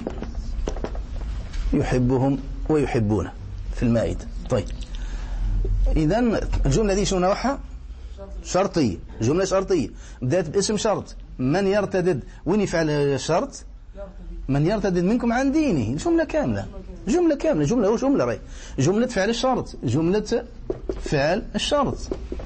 يحبهم ويحبونه في المائدة. طيب إذن الجملة دي شو نوعها؟ شرطية، جملة شرطية بدأت باسم شرط. من يرتدد، وين يفعل الشرط؟ من يرتدد منكم عن دينه، جملة كاملة جملة كاملة جملة هو جملة رأي جملة فعل الشرط جملة فعل الشرط.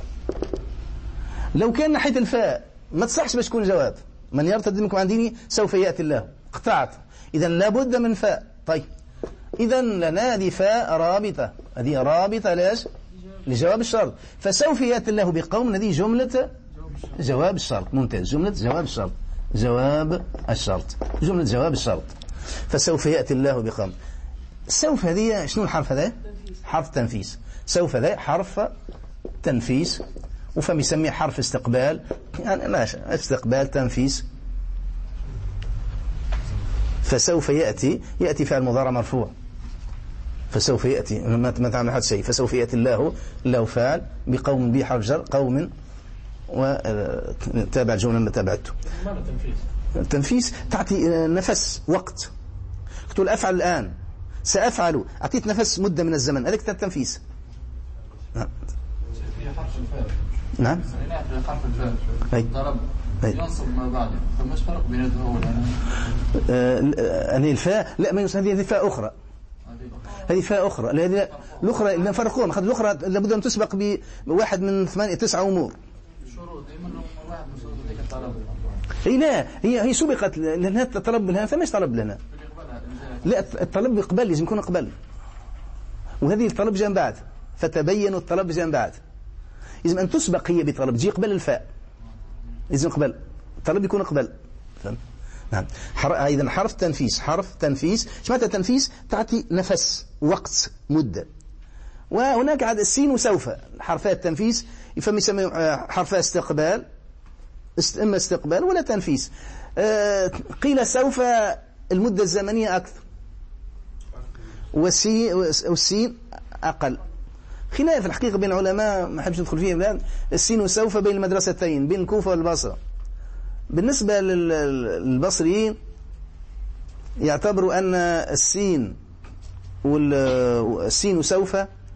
لو كان ناحية الفاء ما تصحش باش تكون جواب. من يرتدد منكم عن دينه سوف يأتي الله، قطعت، إذا لابد من فاء. طيب إذا لنا هذه فاء رابطة، هذه رابطة لاش؟ لجواب الشرط. فسوف يأتي الله بقوم، هذه جملة جواب الشرط. ممتاز، جملة جواب الشرط جواب الشرط جملة جواب الشرط. فسوف يأتي الله بقوم. سوف هذه شنو الحرف هذا؟ حرف تنفيس. سوف ذا حرف تنفيس، وفم يسميه حرف استقبال، يعني ماشي استقبال تنفيس. فسوف يأتي، يأتي فعل مضارع مرفوع. فسوف يأتي ما تعمل حد شيء. فسوف يأتي الله، الله فعل بقوم به حرف جر قوم، وتابع الجملة اللي تابعته. التنفيس تعطي نفس وقت. قلت أفعل الآن، سأفعل، أعطيت نفس مدة من الزمن، هذاك التنفيس. نعم نعم حرف الفاء ضرب ينصب ما بعده، فماش فرق بين هذا هو هذه الفاء؟ لا، ما هذه فاء أخرى، هذه فاء أخرى. هذه الأخرى اللي نفرقوها، أخذ الأخرى لابد أن تسبق بواحد من ثمانية تسعة أمور. الشروط دائما واحد من شروط ذيك الطلب. هي لا، هي هي سبقت لأنها طلب لها، فماش طلب لنا. لا، الطلب يقبل، لازم يكون قبل، وهذه الطلب جاء بعد. فتبين الطلب جاء بعد، لازم أن تسبق هي بطلب، تجي قبل الفاء، لازم قبل الطلب يكون قبل. فهم؟ نعم. أيضا حرف تنفيس، حرف تنفيس شمعت تنفيس تعطي نفس وقت مدة. وهناك عاد السين وسوف، حرفات تنفيس يفهم يسمى حرف استقبال، إما استقبال ولا تنفيس. آه قيل سوف المدة الزمنية أكثر، والسين أقل. خلاف الحقيقة بين العلماء، ما حبش ندخل فيه الآن. السين وسوف بين المدرستين، بين الكوفة والبصرة. بالنسبة للبصريين يعتبروا أن السين والسين وسوف،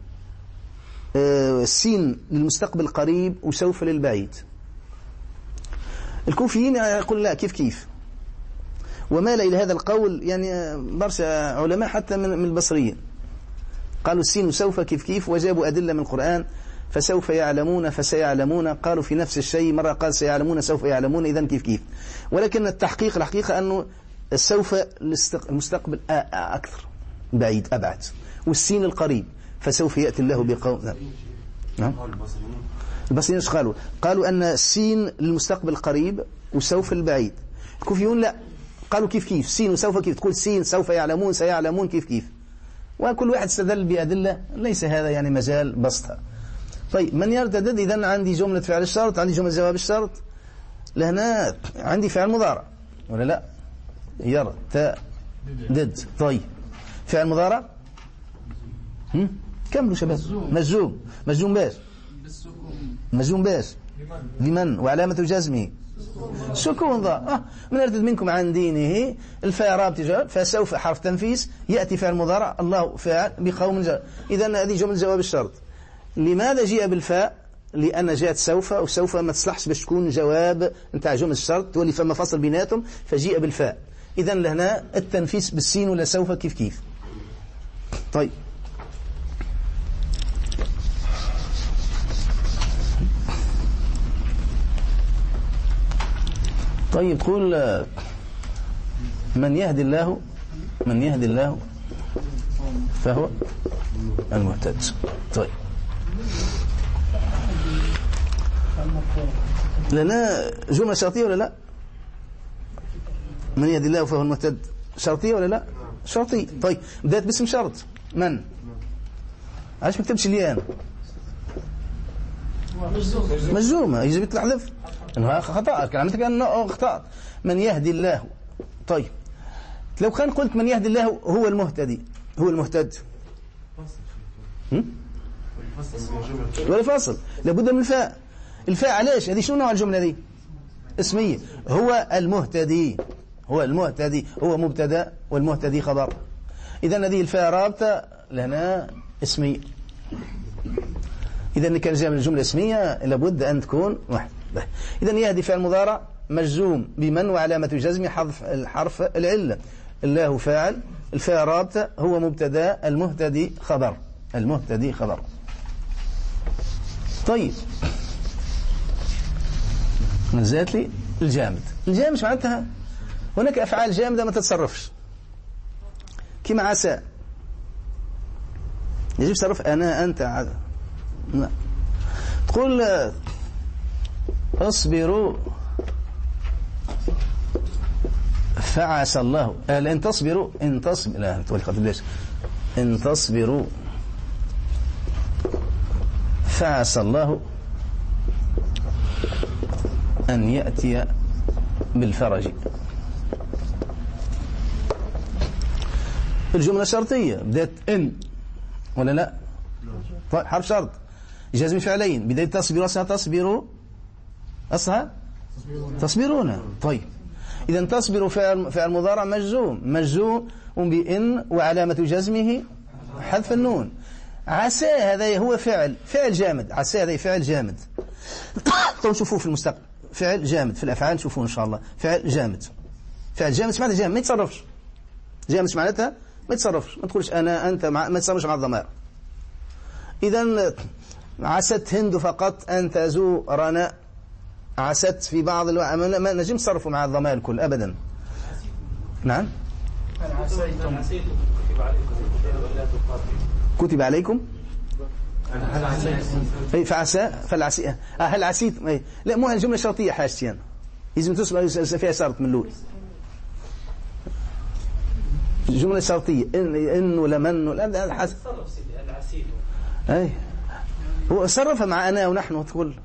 السين للمستقبل القريب وسوف للبعيد. الكوفيين يقول لا، كيف كيف، ومال إلى هذا القول يعني برشا علماء حتى من البصريين، قالوا السين وسوف كيف كيف، وجابوا أدلة من القرآن. فسوف يعلمون، فسيعلمون، قالوا في نفس الشيء، مرة قال سيعلمون سوف يعلمون، إذن كيف كيف. ولكن التحقيق الحقيقة أنه السوف المستقبل أكثر، بعيد أبعد، والسين القريب. فسوف يأتي الله بقوم. نعم. البصريين ايش قالوا؟ قالوا أن السين للمستقبل القريب وسوف البعيد. الكوفيون لا، قالوا كيف كيف، سين وسوف كيف، تقول سين سوف يعلمون سيعلمون كيف كيف، وكل واحد استدل بأدلة، ليس هذا يعني مجال بسطها. طيب من يرتدد، إذن عندي جملة فعل الشرط، عندي جملة جواب الشرط، لهنا عندي فعل مضارع ولا لا؟ يرتدد. طيب فعل مضارع هم؟ كملوا شباب. مجزوم. مجزوم باش مجزوم باش لمن، وعلامة جزمه سكون ضاء. آه. من يرتد منكم عن دينه، الفاء رابط جواب، فسوف حرف تنفيس، يأتي فعل مضارع، الله فاعل بقوم جاء. إذن هذه جملة جواب الشرط. لماذا جاء بالفاء؟ لأن جاءت سوف، وسوف ما تصلحش باش تكون جواب نتاع جملة الشرط، تولي فما فصل بيناتهم، فجيء بالفاء. إذن لهنا التنفيس بالسين ولا سوف كيف كيف. طيب طيب تقول من يهدي الله، من يهدي الله فهو المهتد. طيب لنا جملة شرطية ولا لا؟ من يهدي الله فهو المهتد شرطية ولا لا؟ شرطية. طيب بدأت باسم شرط، من؟ عايش ما كتبش لي أنا مجزومة، يجب تحذف انها خطأ، كلامتك انه اخطأت. من يهدي الله. طيب لو كان قلت من يهدي الله هو المهتدي هو المهتد ولا فاصل لابد من الفاء. الفاء علاش؟ هذه شنو نوع الجملة دي؟ اسمية. هو المهتدي هو المهتدي هو مبتدا والمهتدي خبر. إذا هذه الفاء رابطة لنا اسمية. إذا كان جاء من الجملة اسمية لابد أن تكون واحد. إذا يهدي فعل مضارع مجزوم بمن وعلامة جزم حذف الحرف العلة. الله فاعل الفاء رابطة هو مبتدا المهتدي خبر المهتدي خبر. طيب نزلت لي الجامد. الجامد معناتها هناك أفعال جامدة ما تتصرفش كما عسى يجب تصرف أنا أنت عاد. لا. تقول اصبروا فعسى الله إن تصبروا إن تصبروا لا تقول ليش إن تصبروا فعسى الله أن يأتي بالفرج. الجملة شرطية بدأت إن ولا لا؟ طيب حرف شرط جازم فعلين بداية تصبروا أصلها تصبروا أصلها تصبرون. طيب إذا تصبروا فعل فعل مضارع مجزوم مجزوم بإن وعلامة جزمه حذف النون. عسى هذا هو فعل فعل جامد. عسى هذا فعل جامد. طيب شوفوه في المستقبل فعل جامد في الأفعال شوفوه إن شاء الله فعل جامد. فعل جامد معناتها جامد ما يتصرفش. جامد معناتها ما يتصرفش ما تقولش أنا أنت مع... ما يتصرفش مع الضمائر. إذا عست هند فقط أن تزورنا عست في بعض الوقت ما نجم تصرفوا مع الضمائر الكل أبدا. نعم كتب عليكم اي فعسى فالعسي هل عسيت لا مو الجمله شرطيه حاجتين لازم تسمع فيها شرط من الاول. الجمله شرطيه ان ان ولا من لا حسب العسيت اي هو صرفها مع انا ونحن تقول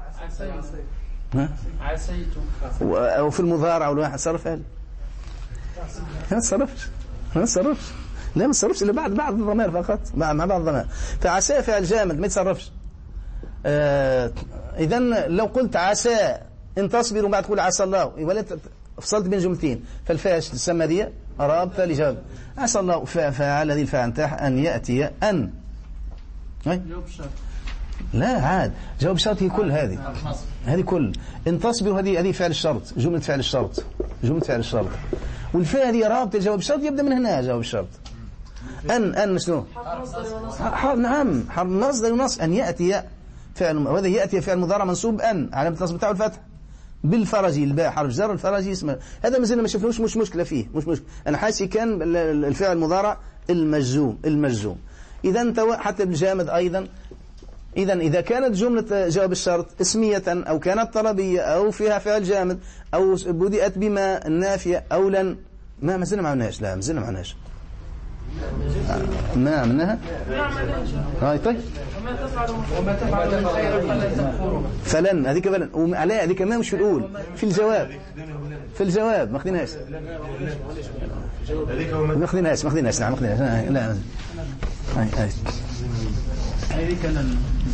عسيت او في المضارع والواحد صرفها ما تصرفش ما تصرفش لا ما تصرفش الا بعد بعض الضمائر فقط مع بعض الضمائر. فعسى فعل جامد ما يتصرفش. آه اذا لو قلت عسى ان تصبروا بعد تقول عسى الله ولا فصلت بين جملتين فالفاش تسمى دي رابطه لجواب. عسى الله فعل هذه الفاعل نتاعها ان ياتي ان جواب شرط لا عاد جواب شرط هي كل هذه هذه كل ان تصبروا هذه هذه فعل الشرط جمله فعل الشرط جمله فعل الشرط والفاء هذه رابطه الجواب الشرط يبدا من هنا جواب الشرط. أن أن شنو؟ حرف نعم حرف مصدر ونصب أن يأتي فعل وهذا يأتي فعل مضارع منصوب أن علامة النصب بتاعه الفتح بالفرج الباء حرف جر الفرج اسمه هذا مازلنا ما شفناهوش مش مشكلة فيه مش مشكلة. أنا حاسي كان الفعل المضارع المجزوم المجزوم. إذا أنت حتى بالجامد أيضا. إذا إذا كانت جملة جواب الشرط اسمية أو كانت طلبية أو فيها فعل جامد أو بدأت بما النافية أو لن ما مازلنا ما عملناش لا مازلنا ما عملناش ما عملناها هاي طيب وما تفعل من خير فلن تكفروا فلن هذيك فلن وعليها هذيك ما مش في الأول في الجواب في الجواب ما خديناش ما خديناش ما خديناش نعم ما خديناش لا هاي هاي هذيك لن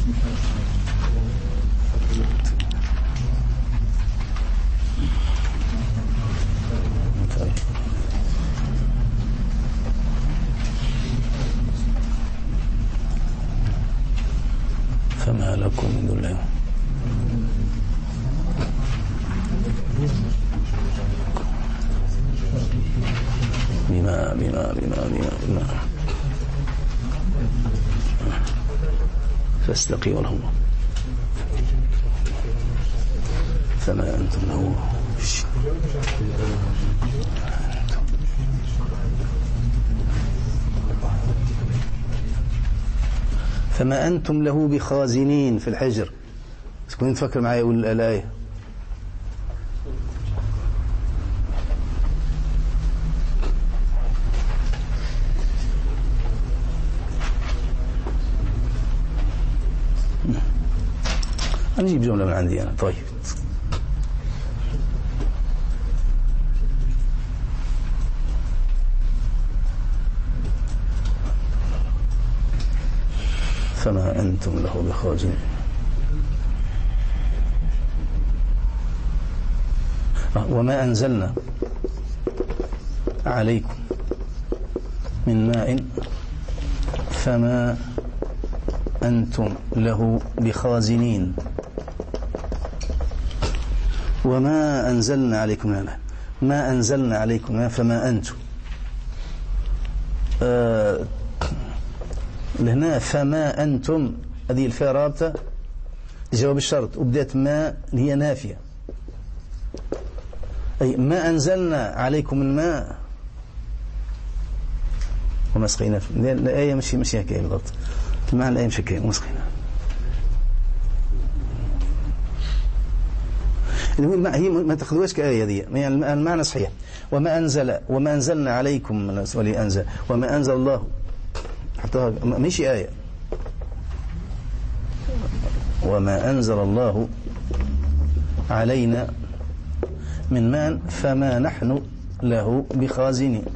فما لكم من دون الله بما بما بما بما بما فاستقيموا لهم فما أنتم له فما أنتم له بخازنين في الحجر. تكون تفكر معي يقول الآية نجيب جملة من عندي أنا. طيب فما أنتم له بخازنين. وما أنزلنا عليكم من ماء فما أنتم له بخازنين. وما أنزلنا عليكم من ماء، ما أنزلنا عليكم ماء فما أنتم آه لهنا فما أنتم هذه الفاء رابطة لجواب الشرط، وبدأت ما هي نافية، أي ما أنزلنا عليكم الماء وما سقينا. الآية مش مش هكاية بالضبط، المعنى الآية مش هكاية وما سقينا. هي ما تاخذوهاش كآية دي، يعني المعنى صحيح. وما أنزل وما أنزلنا عليكم ولي أنزل وما أنزل الله حتى مش آية. وما أنزل الله علينا من ماء فما نحن له بخازنين.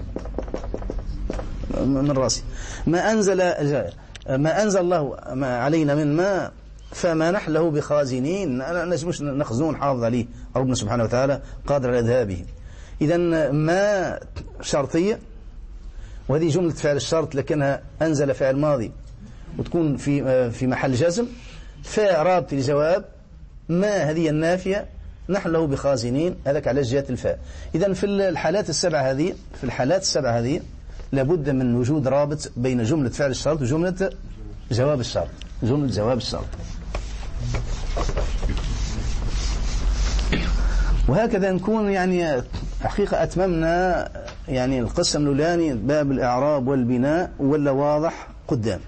من راسي ما أنزل ما أنزل الله علينا من ماء فما نحن له بخازنين، نجمش نخزنون حافظ عليه ربنا سبحانه وتعالى قادر على إذهابه. إذن ما شرطية، وهذه جملة فعل الشرط لكنها أنزل فعل ماضي وتكون في في محل جزم. فاء رابط الجواب، ما هذه النافية، نحن له بخازنين، هذاك على جهة الفاء. إذن في الحالات السبع هذه في الحالات السبع هذه لابد من وجود رابط بين جملة فعل الشرط وجملة جواب الشرط. جملة جواب الشرط. وهكذا نكون يعني حقيقة أتممنا يعني القسم الأولاني باب الإعراب والبناء، ولا واضح قدام.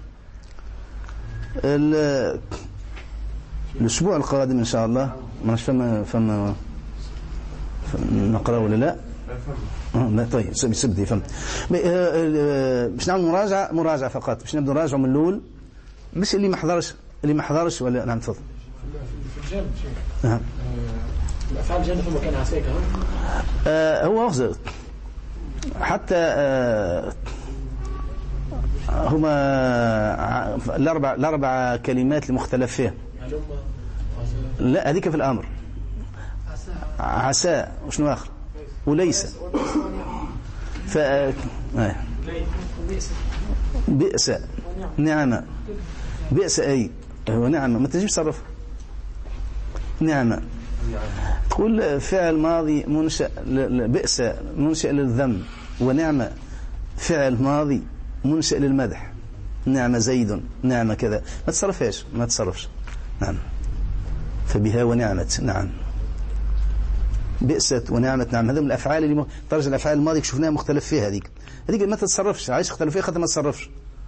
الأسبوع القادم إن شاء الله ما فما فما نقرأ ولا لا؟ لا طيب سبي سبدي فهم. باش نعمل مراجعة مراجعة فقط، باش نبدأ نراجع من الأول، مش اللي ما حضرش اللي ما حضرش ولا نعم تفضل. في الجانب شيء. نعم. الأفعال الجانب في مكان عساك آه هو أفضل حتى آه هما الأربع الأربع كلمات المختلف فيها. لا هذيك في الأمر عسى وشنو آخر وليس ف بئس نعمة بئس أي هو نعمة ما تجيب صرف نعمة تقول فعل ماضي منشأ بئس منشأ للذم، ونعمة فعل ماضي منشأ للمدح. نعمة زيد نعمة كذا ما تصرفش ما تصرفش نعم. فبها ونعمة نعم بئست ونعمة نعم. هذا من الأفعال اللي ترجع الأفعال الماضية شفناها مختلف فيها. هذيك هذيك ما تتصرفش عايش اختلف فيها خاطر ما تتصرفش.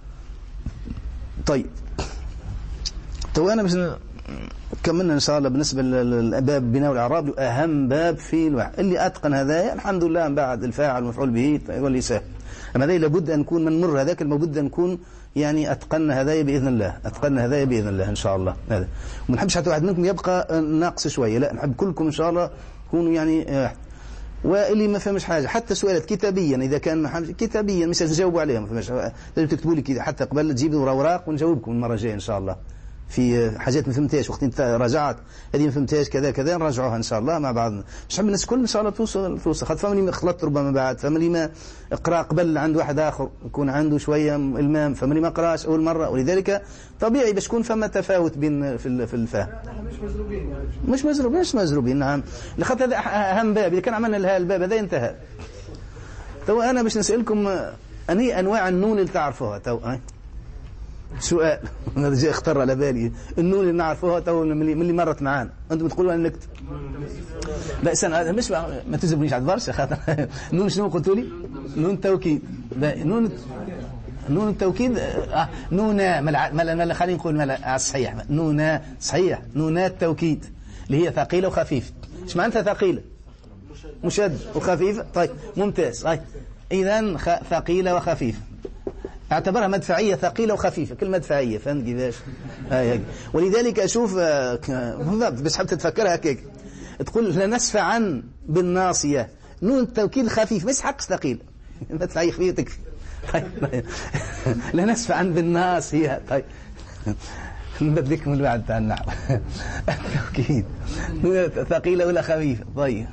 طيب تو أنا بس كملنا إن شاء الله بالنسبة للباب بناء والإعراب، أهم باب في الوعي اللي أتقن هذا الحمد لله بعد الفاعل والمفعول به واللي سهل. أما هذا لابد أن نكون من مر هذاك لابد أن نكون يعني أتقن هذايا بإذن الله أتقن هذايا بإذن الله إن شاء الله. هذا وما نحبش حتى واحد منكم يبقى ناقص شوية، لا نحب كلكم إن شاء الله تكونوا يعني. واللي ما فهمش حاجة حتى سؤالات كتابيا إذا كان ما فهمش كتابيا مش نجاوبوا عليها ما فهمش لازم تكتبوا لي كذا حتى قبل تجيبوا أوراق ونجاوبكم المرة الجاية إن شاء الله. في حاجات ما فهمتهاش وقت انت راجعت هذه ما فهمتهاش كذا كذا نراجعوها ان شاء الله مع بعض. مش حاب الناس كل ان شاء الله توصل توصل خاطر فمن ما خلطت ربما بعد فمن ما اقرا قبل عند واحد اخر يكون عنده شويه المام فمن ما قراش اول مره، ولذلك طبيعي باش يكون فما تفاوت بين في في الفهم. مش مزروبين مش مزروبين مش مزروبين نعم. لخاطر هذا اهم باب اذا كان عملنا لها الباب هذا انتهى. تو انا باش نسالكم انهي انواع النون اللي تعرفوها تو ها سؤال هذا جاي اختار على بالي. النون اللي نعرفوها تو من اللي مرت معانا انتم تقولوا انا نكتب لا استنى هذا مش ما تزبنيش على برشا خاطر نون شنو قلتوا لي؟ نون التوكيد نون نون التوكيد آه نونا ملا خلينا نقول ملا صحيح نونا صحيح نونات التوكيد اللي هي ثقيله وخفيفه. ايش معناتها ثقيله؟ مشد وخفيفه. طيب ممتاز. طيب اذا ثقيله وخفيفه اعتبرها مدفعية ثقيلة وخفيفة كلمة مدفعية فهمت كيفاش؟ آه ولذلك أشوف بالضبط بس حاب تتفكرها هكاك تقول لنسفع عن بالناصية نون التوكيد خفيف مش حق ثقيل مدفعية خفيفة تكفي. طيب لنسفع عن بالناصية. طيب نبدلك من بعد تاع النحو. التوكيد ثقيلة ولا خفيفة؟ طيب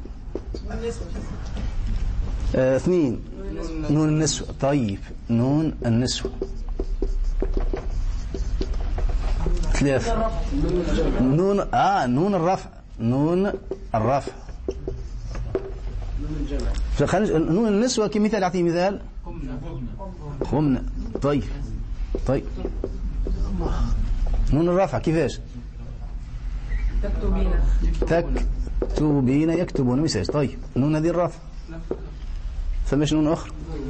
آه، اثنين نون النسوة. طيب نون النسوة. ثلاثة نون آه نون الرفع. نون الرفع. نون النسوة كمثال، أعطي مثال. قمنا. طيب طيب نون الرفع كيفاش؟ تكتبين. تكتبين يكتبون مساج. طيب نون هذه الرفع. فماش نون أخرى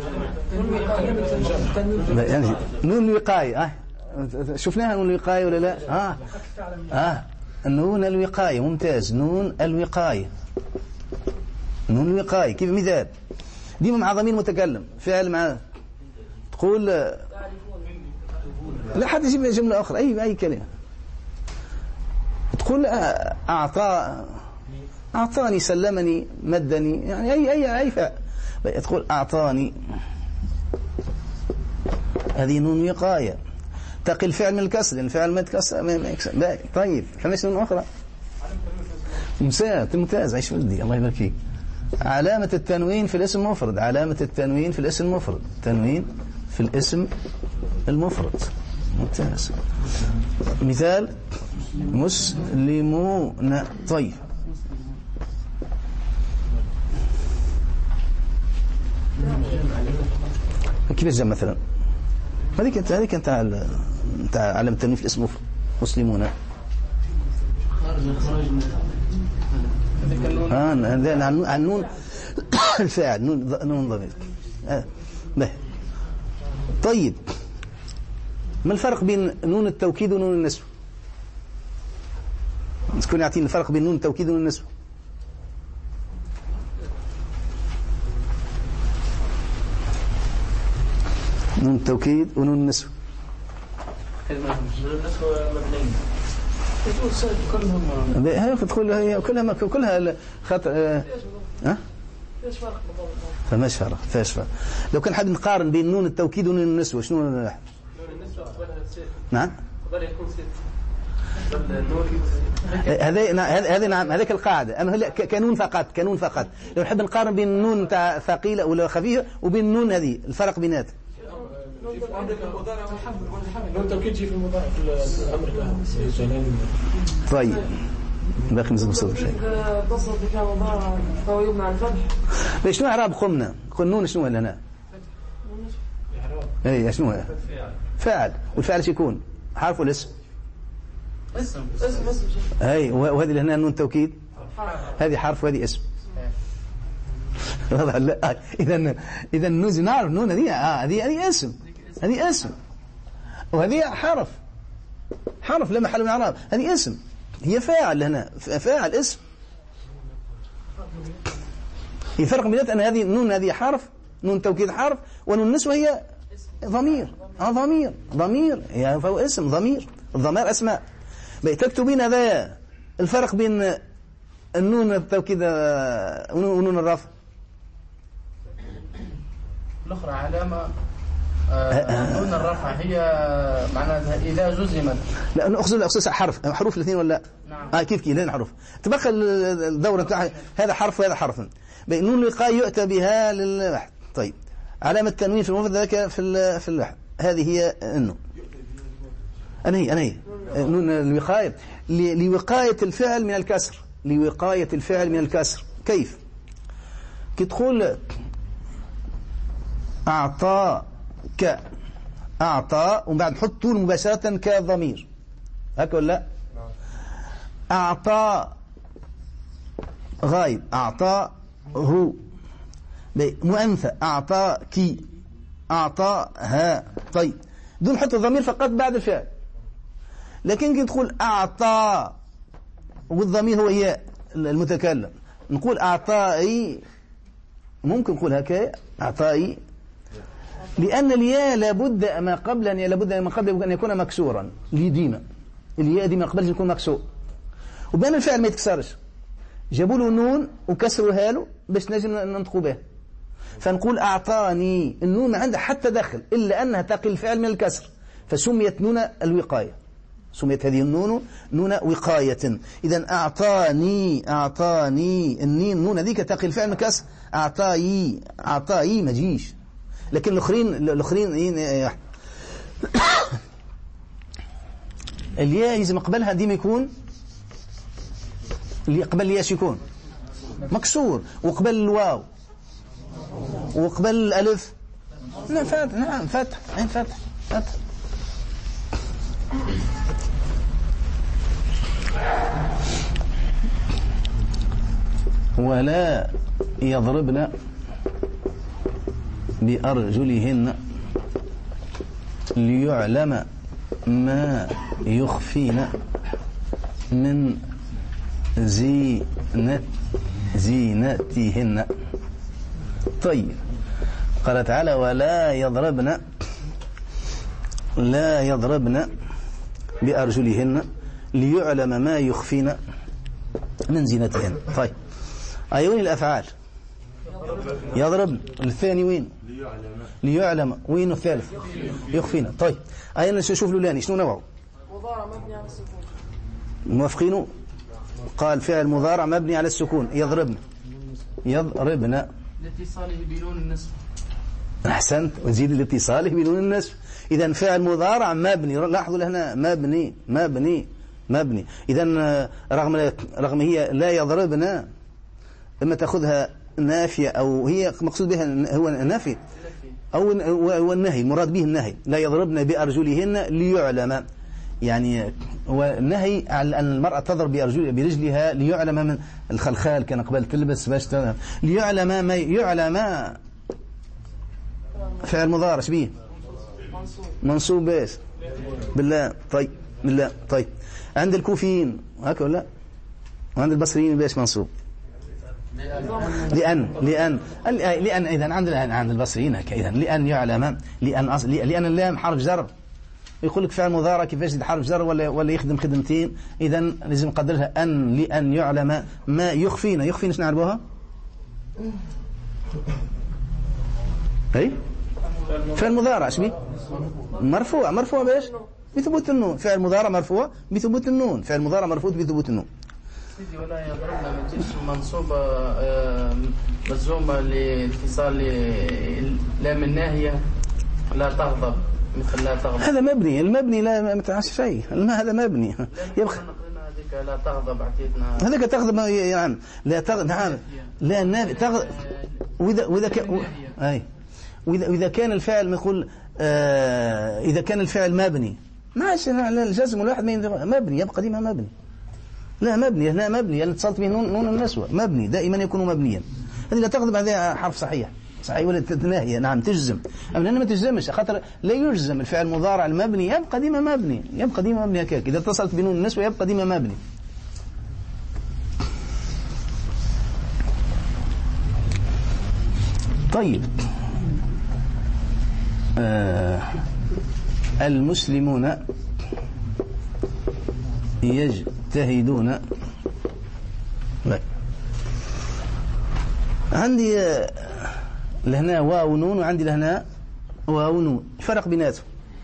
يعني نون الوقاية. آه. شفناها نون الوقاية ولا لا؟ آه. آه. نون الوقاية ممتاز. نون الوقاية. نون الوقاية كيف مثال؟ ديما مع ضمير متكلم فعل مع تقول لا حد يجيب جملة أخرى أي أي كلمة. تقول أعطى أعطاني سلمني مدني يعني أي أي أي فعل. تقول أعطاني هذه نون وقاية. تقي الفعل من الكسر، الفعل ما يتكسر. طيب فماش نون أخرى. ممتاز ممتاز. عيش ولدي الله يبارك فيك. علامة التنوين في الاسم المفرد. علامة التنوين في الاسم المفرد. تنوين في الاسم المفرد. ممتاز. مثال مسلمون. طيب كيف الجمع مثلا؟ هذيك انت هذيك انت انت علامة التنوين في الاسم المفرد. مسلمون. اه النون الفاعل نون نون ضمير. آه. طيب ما الفرق بين نون التوكيد ونون النسوة؟ تكون يعطيني الفرق بين نون التوكيد ونون النسوة. نون التوكيد ونون النسوة. النسوة مبنية. هي تقول هي كلها كلها خط ها؟ فيش فرق بالضبط. فماش فرق فاش فرق. لو كان حاب نقارن بين نون التوكيد ونون النسوة شنو؟ نون النسوة قبلها ست. نعم. قبل يكون ست. هذا هذا نعم هذيك القاعدة. أما كانون فقط كانون فقط. لو نحب نقارن بين النون تاع ثقيلة ولا خفيفة وبين النون هذه الفرق بينات. نون توكيد في المضارع في الأمر الجلال. طيب باقي نزيد بصوت شيء. تصل بك مضارع فهو يبنى على الفتح. ليش شنو إعراب قمنا؟ قنون شنو لنا؟ إيه شنو هي؟ فاعل. والفاعل يكون حرف ولا اسم؟ اسم اسم اسم. أي وهذه اللي هنا نون توكيد. هذه حرف وهذه اسم. لا إذا إذا نوز نعرف نون هذه آه هذه هذه اسم. هذه اسم وهذه حرف. حرف لا محل من الإعراب. هذه اسم. هي فاعل هنا فاعل اسم. الفرق بين أن هذه نون هذه حرف نون توكيد حرف ونون النسوة هي ضمير. اه ضمير ضمير يعني فهو اسم ضمير. الضمائر أسماء. تكتبين هذا الفرق بين النون التوكيد ونون الرفع. الأخرى علامة نون الرفع هي معناتها إذا جزمت. لا أنا أقصد أقصد حرف حروف الاثنين ولا نعم. آه كيف كيف لين حروف تبقى الدورة بتاعها هذا حرف وهذا حرف. نون الوقاية يؤتى بها للواحد. طيب علامة التنوين في المفرد ذاك في في الواحد. هذه هي النون. أنا هي أنا هي نون الوقاية لوقاية الفعل من الكسر. لوقاية الفعل من الكسر. كيف؟ كي تقول أعطاك أعطى ومن بعد نحط طول مباشرة كضمير هكذا ولا لا؟ أعطى غايب أعطى هو مؤنثى أعطى كي أعطى ها. طيب دون نحط الضمير فقط بعد الفعل. لكن كي تقول أعطى والضمير هو هي المتكلم نقول أعطائي ممكن نقول هكذا أعطائي لأن الياء لابد ما قبل أن لابد ما قبل أن يكون مكسورا لديما. الياء ديما قبل أن يكون مكسور وبين الفعل ما يتكسرش. جابوا له نون وكسروها له باش نجم ننطقوا به. فنقول أعطاني النون ما عندها حتى دخل إلا أنها تقي الفعل من الكسر. فسميت نون الوقاية، سميت هذه النون نون وقاية. إذا أعطاني أعطاني النين نون هذيك تقي الفعل من كسر، أعطاي أعطاي ما جيش. لكن الآخرين الآخرين الياء لازم قبلها ديما يكون اللي قبل الياء يكون مكسور، وقبل الواو وقبل الألف لا فتح، نعم فتح، عين فتح فتح. ولا يضربن بأرجلهن ليعلم ما يخفين من زينة زينتهن. طيب قال تعالى ولا يضربن لا يضربن بأرجلهن ليعلم ما يخفين من زينتهن. طيب أيوين الأفعال؟ يضربن. الثاني وين؟ ليعلم. وين الثالث؟ يخفين. طيب أين نشوف الأولاني شنو نوعه؟ مضارع مبني على السكون. موافقينه؟ قال فعل مضارع مبني على السكون. يضربن يضربن لاتصاله بنون النسب. أحسنت، وزيد لاتصاله بنون النسب. إذا فعل مضارع مبني، لاحظوا هنا مبني مبني مبني. إذا رغم رغم هي لا يضربن، إما تأخذها نافية أو هي مقصود بها هو نافي أو النهي، المراد به النهي. لا يضربن بأرجلهن ليعلم، يعني والنهي على أن المرأة تضرب بأرجل برجلها ليعلم من الخلخال كان قبل تلبس باش تذهب. ليعلم ما يعلم فعل مضارع شبيه منصوب باش بالله. طيب بالله. طيب عند الكوفيين هكا ولا وعند البصريين باش منصوب؟ لأن لأن لأن إذا عند عند البصريين هكا. إذا لأن يعلم، لأن أصل لأن اللام حرف جر. يقول لك فعل مضارع كيفاش يزيد حرف جر ولا ولا يخدم خدمتين؟ إذا لازم نقدرها أن لأن يعلم ما يخفينا. يخفينا شنو نعرفوها؟ أي فعل مضارع شبيه مرفوع. مرفوع باش؟ بثبوت النون. فعل مضارع مرفوع بثبوت النون. فعل مضارع مرفوع بثبوت النون. سيدي ولا يضربنا ما تجيش منصوبة مجزومة لاتصال لام الناهية لا تغضب، مثل لا تغضب. هذا مبني. المبني لا ما تعرفش شيء، ما هذا مبني. يبقى هذيك لا تغضب عطيتنا هذيك تغضب يعني لا تغضب. نعم لا نافي تغضب. وإذا وإذا كان أي وإذا وإذا كان الفعل نقول آه إذا كان الفعل مبني ماشي الجزم الواحد مبني يبقى ديما مبني. لا مبني هنا مبني يعني اتصلت به نون نون النسوة. مبني دائما يكون مبنيا. هذه لا تغضب، هذا حرف صحيح صحيح ولا تناهي. نعم تجزم، أما أنا ما تجزمش خاطر لا يجزم الفعل المضارع المبني يبقى ديما مبني يبقى ديما مبني هكاك. إذا اتصلت بنون النسوة يبقى ديما مبني. طيب آه المسلمون يجتهدون. عندي لهنا واو نون وعندي لهنا واو نون، الفرق بيناتهم؟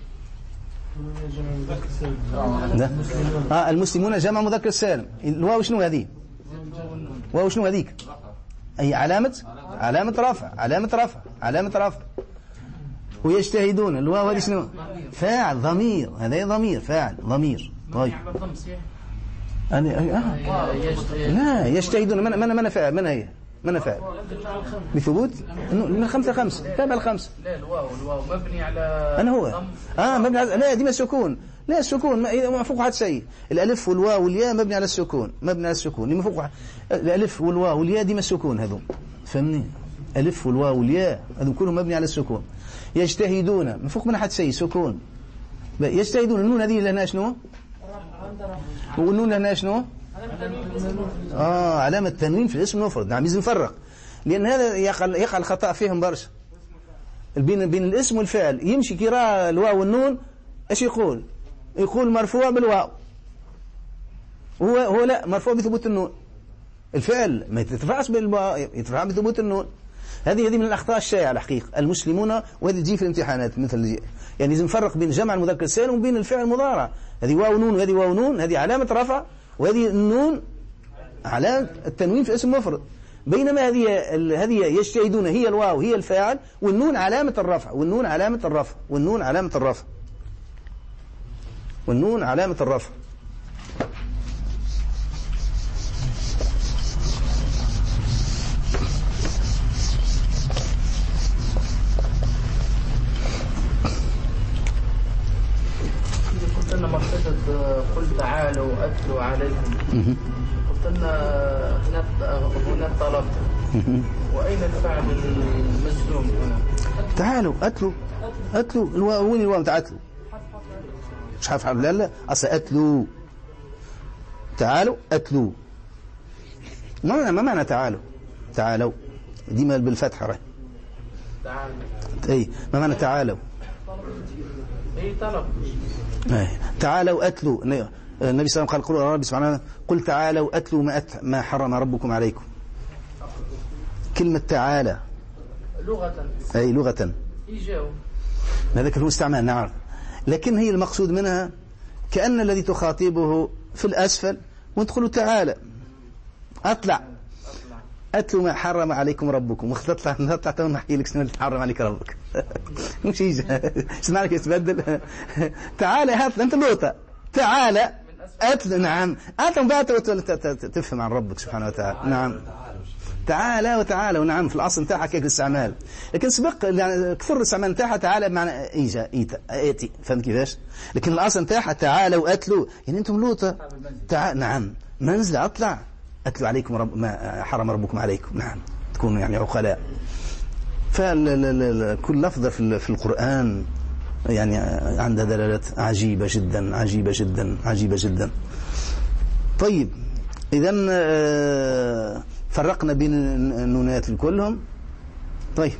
اه المسلمون جمع مذكر سالم. الواو شنو هذه؟ واو شنو هذيك؟ أي علامة علامة رفع علامة رفع علامة رفع. ويجتهدون الواو هذه شنو؟ فاعل ضمير. هذا ضمير فاعل ضمير. طيب أنا آه. لا يجتهدون من من من فاعل من هي من فاعل بثبوت من خمسة خمسة تابع الخمسة. لا الواو الواو مبني على أنا هو آه مبني على لا دي السكون. لا السكون ما فوق واحد شيء. الألف والواو والياء مبني على السكون مبني على السكون. ما فوق الألف والواو والياء دي السكون هذو فهمني. ألف والواو والياء هذو كلهم مبني على السكون. يجتهدون ما فوق من حد شيء سكون. يجتهدون النون هذه لنا شنو؟ والنون لنا شنو؟ آه علامة التنوين في الاسم المفرد. نعم لازم نفرق لأن هذا يقع يقع الخطأ فيهم برشا بين بين الاسم والفعل. يمشي كراء الواو والنون ايش يقول؟ يقول مرفوع بالواو هو هو لا مرفوع بثبوت النون. الفعل ما يترفعش بالواو يترفع بثبوت النون. هذه هذه من الأخطاء الشائعة الحقيقة المسلمون، وهذه تجي في الامتحانات مثل يعني لازم نفرق بين جمع المذكر السالم وبين الفعل المضارع. هذه واو نون وهذه واو نون، هذه علامة رفع، وهذه النون علامة التنوين في اسم مفرد، بينما هذه هذه يجتهدون هي الواو هي الفاعل، والنون علامة الرفع، والنون علامة الرفع، والنون علامة الرفع، والنون علامة الرفع. قلت لنا مرتبة قل تعالوا أتلوا عليكم، قلت لنا هنا هنا طلب، وأين الفعل المجزوم هنا؟ تعالوا أتلوا، أتلوا الواو، وين الواو بتاع أتلوا؟ مش عارف حرف لا لا أصل أتلوا، تعالوا أتلوا، ما معنى ما معنى تعالوا؟ تعالوا دي مال بالفتحة راه. تعالوا. أي ما معنى تعالوا؟ أي طلب. أي تعالوا أتلوا. النبي صلى الله عليه وسلم قال قل ربي سبحانه قل تعالوا أتلوا ما أت ما حرم ربكم عليكم. كلمة تعالى لغة. أي لغة. إيجاو. هذا هو استعمال نعم، لكن هي المقصود منها كأن الذي تخاطبه في الأسفل وتقول تعالى أطلع أتلوا ما حرم عليكم ربكم، وتطلع تطلع تو نحكي لك شنو اللي حرم عليك ربك. مش يجي شنو معنى يتبدل؟ تعالى هات أنت لوطة تعالى أتلوا نعم أتلوا بقى تفهم عن ربك سبحانه وتعالى. نعم تعالى وتعالى ونعم في الأصل نتاعها كيف الاستعمال، لكن سبق يعني كثر الاستعمال نتاعها تعالى بمعنى إيجا إيتا إيتي، فهمت كيفاش؟ لكن الأصل نتاعها تعالى وأتلوا يعني أنتم لوطة تعال نعم منزل أطلع أتلوا عليكم رب ما حرم ربكم عليكم، نعم تكونوا يعني عقلاء. فكل لفظة في القرآن يعني عندها دلالات عجيبة جدا عجيبة جدا عجيبة جدا. طيب إذن فرقنا بين النونات كلهم. طيب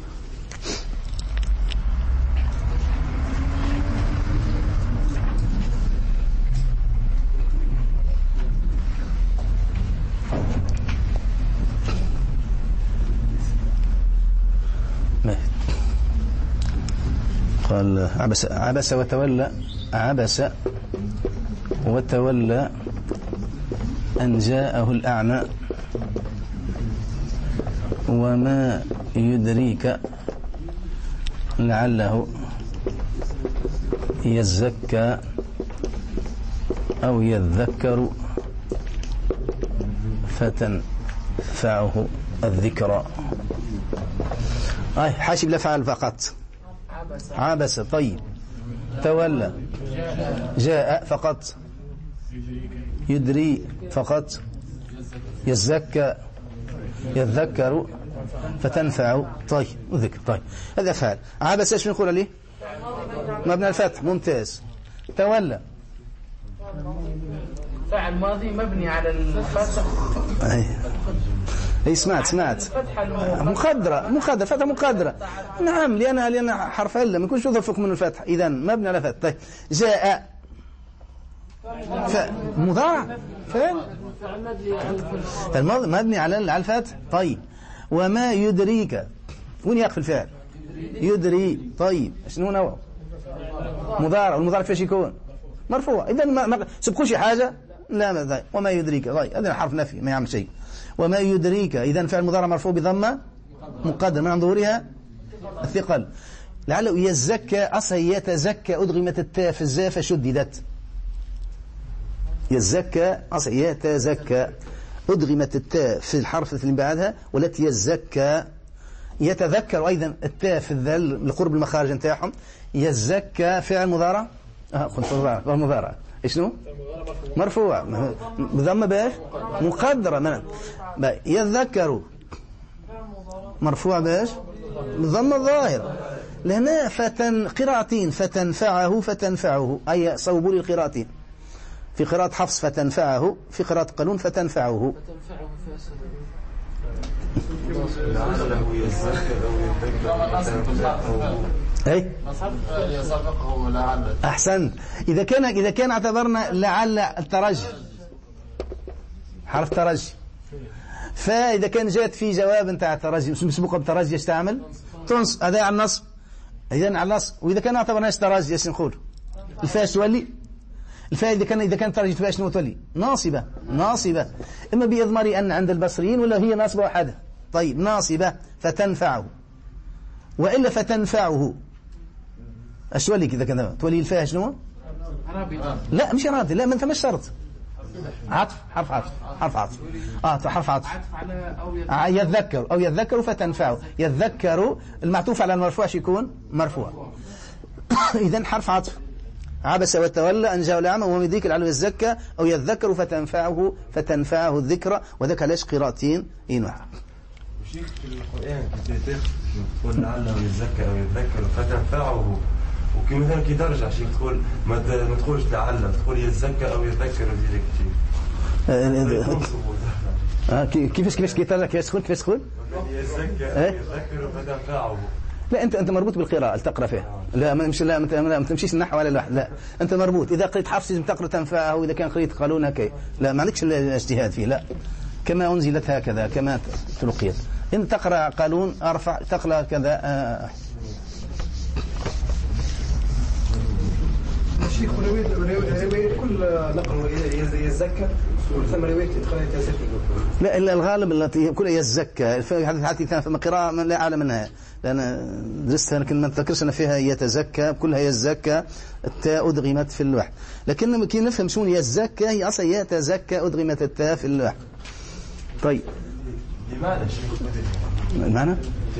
قال عبس عبس وتولى، عبس وتولى أن جاءه الأعمى وما يدريك لعله يزكى أو يذكر فتنفعه الذكرى. أي حاشب لفعل فقط عبس. طيب تولى جاء فقط، يدري فقط، يزكى يذكر فتنفع. طيب وذكر. طيب هذا فعل. عبس ايش نقول عليه؟ مبنى الفتح. ممتاز. تولى فعل ماضي مبني على الفتح. اي اي سمعت سمعت مقدرة مقدرة فتح مقدرة. نعم لأنها لأن حرف علة ما يكونش يضرب من الفتح، إذا مبني على فتح. طيب جاء مضارع فعل الماضي مبني على على الفتح. طيب وما يدريك وين يقف الفعل؟ يدري. طيب شنو نوعه؟ مضارع. والمضارع فيش يكون مرفوع. إذا ما سبقوا شي حاجة لا ما وما يدريك. طيب هذا حرف نفي ما يعمل شيء. وما يدريك إذا فعل مضارع مرفوع بضمة مقدر من ظهورها الثقل. لعله يزكى أصلا يتزكى أدغمت التاء في الزاء فشددت. يزكى أصلا يتزكى أدغمت التاء في الحرف اللي بعدها والتي يزكى. يتذكر أيضا التاء في الذل لقرب المخارج نتاعهم. يزكى فعل مضارع اه قلت مضارع مضارع شنو مرفوع بضمه باش مقدره من يذكر مرفوع باش بضمه الظاهره. لهنا فتن قراءتين فتنفعه فتنفعه أي صوبوا لي القراءتين. في قراءة حفص فتنفعه، في قراءة قانون فتنفعه. أي أحسنت. إذا كان إذا كان اعتبرنا لعل الترجي حرف ترجي فإذا كان جات في جواب نتاع الترجي مسبوقة بترجي ايش تعمل؟ تنصب. هذا على النصب، إذا على النصب. وإذا كان اعتبرناش ترجي ايش نقول؟ الفاش تولي الفاء إذا كان إذا كان ترجي فاش تولي ناصبة ناصبة إما بإضمار أن عند البصريين ولا هي ناصبة وحدها. طيب ناصبة فتنفعه، وإلا فتنفعه ايش تولي كذا كذا تولي الفاء شنو؟ لا مش رابط، لا ما انت مش شرط. عطف، حرف عطف، حرف عطف اه حرف عطف يذكر او يذكر فتنفعه. يذكر المعطوف على المرفوع يكون مرفوع. اذا حرف عطف. عبس وتولى ان جاء الأعمى وهو يدرك العلو الزكى، او يذكر فتنفعه فتنفعه الذكرى. وذاك علاش قراءتين اين واحد. وشيخ في القرآن كتير تقول لعله يزكى او يذكر فتنفعه، وكي مثلا كي درجة شيخ تقول ما تقولش لعله، تقول يزكى او يذكر وزيدك شيء. اه كيفاش كيفاش كي ترجع كيفاش تقول كيفاش تقول؟ يزكى يذكر فتنفعه. لا انت انت مربوط بالقراءه تقرا فيها. لا مش لا ما تمشيش النحو على الواحد. لا انت مربوط. اذا قريت حفص لازم تقرا تنفعه، واذا كان قريت قالون هكا لا ما عندكش الاجتهاد فيه. لا كما انزلت هكذا كما تلقيت. ان تقرا قالون ارفع، تقرا كذا آه. الشيخ رواية كل نقل يزكى ثم رواية تدخل يزكى. لا الا الغالب التي كلها يزكى. في حديث كان في قراءة لا اعلم منها لان درستها لكن ما نتذكرش انا فيها يتزكى كلها يزكى. التاء ادغمت في اللوح، لكن كي نفهم شنو يزكى هي اصلا يتزكى ادغمت التاء في اللوح. طيب لماذا شيخ المعنى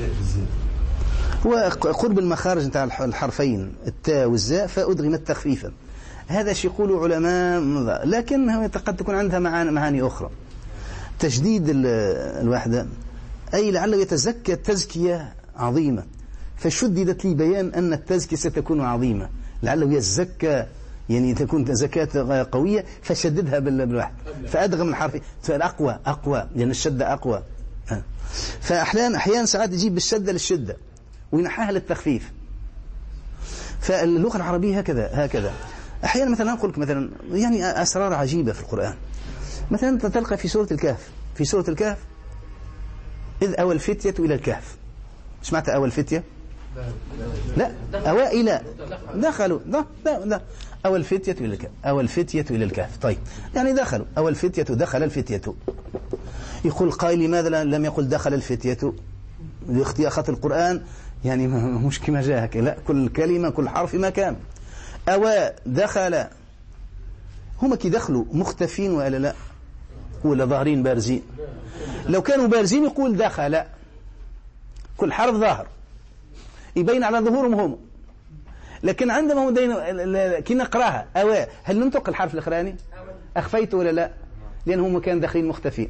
هو قرب المخارج نتاع الحرفين التاء والزاء فأدغمت تخفيفا. هذا شيء يقولوا علماء، لكن قد تكون عندها معاني أخرى. تجديد الوحدة أي لعله يتزكى تزكية عظيمة، فشددت لي بيان أن التزكية ستكون عظيمة، لعله يزكى يعني تكون زكاة قوية فشددها بالواحد فأدغم الحرف فالأقوى أقوى لأن الشدة أقوى. فأحيانا أحيانا ساعات يجيب بالشدة للشدة وينحاها للتخفيف. فاللغة العربية هكذا هكذا. أحيانا مثلا أقول لك مثلا يعني أسرار عجيبة في القرآن. مثلا تلقى في سورة الكهف في سورة الكهف إذ أوى الفتية إلى الكهف. مش معنى أوى الفتية؟ لا أوى إلى دخلوا ده ده ده أوى الفتية إلى الكهف أوى الفتية إلى الكهف. طيب يعني دخلوا أوى الفتية دخل الفتية. يقول قائل لماذا لم يقل دخل الفتية؟ لاختيار خط القرآن يعني مش كما جاء، لا كل كلمة كل حرف مكان. أوى دخل هما كي دخلوا مختفين ولا لا ولا ظاهرين بارزين؟ لو كانوا بارزين يقول دخل كل حرف ظاهر يبين على ظهورهم هم، لكن عندما هم كي نقراها أوى هل ننطق الحرف الأخراني أخفيته ولا لا؟ لأنهم كانوا داخلين مختفين.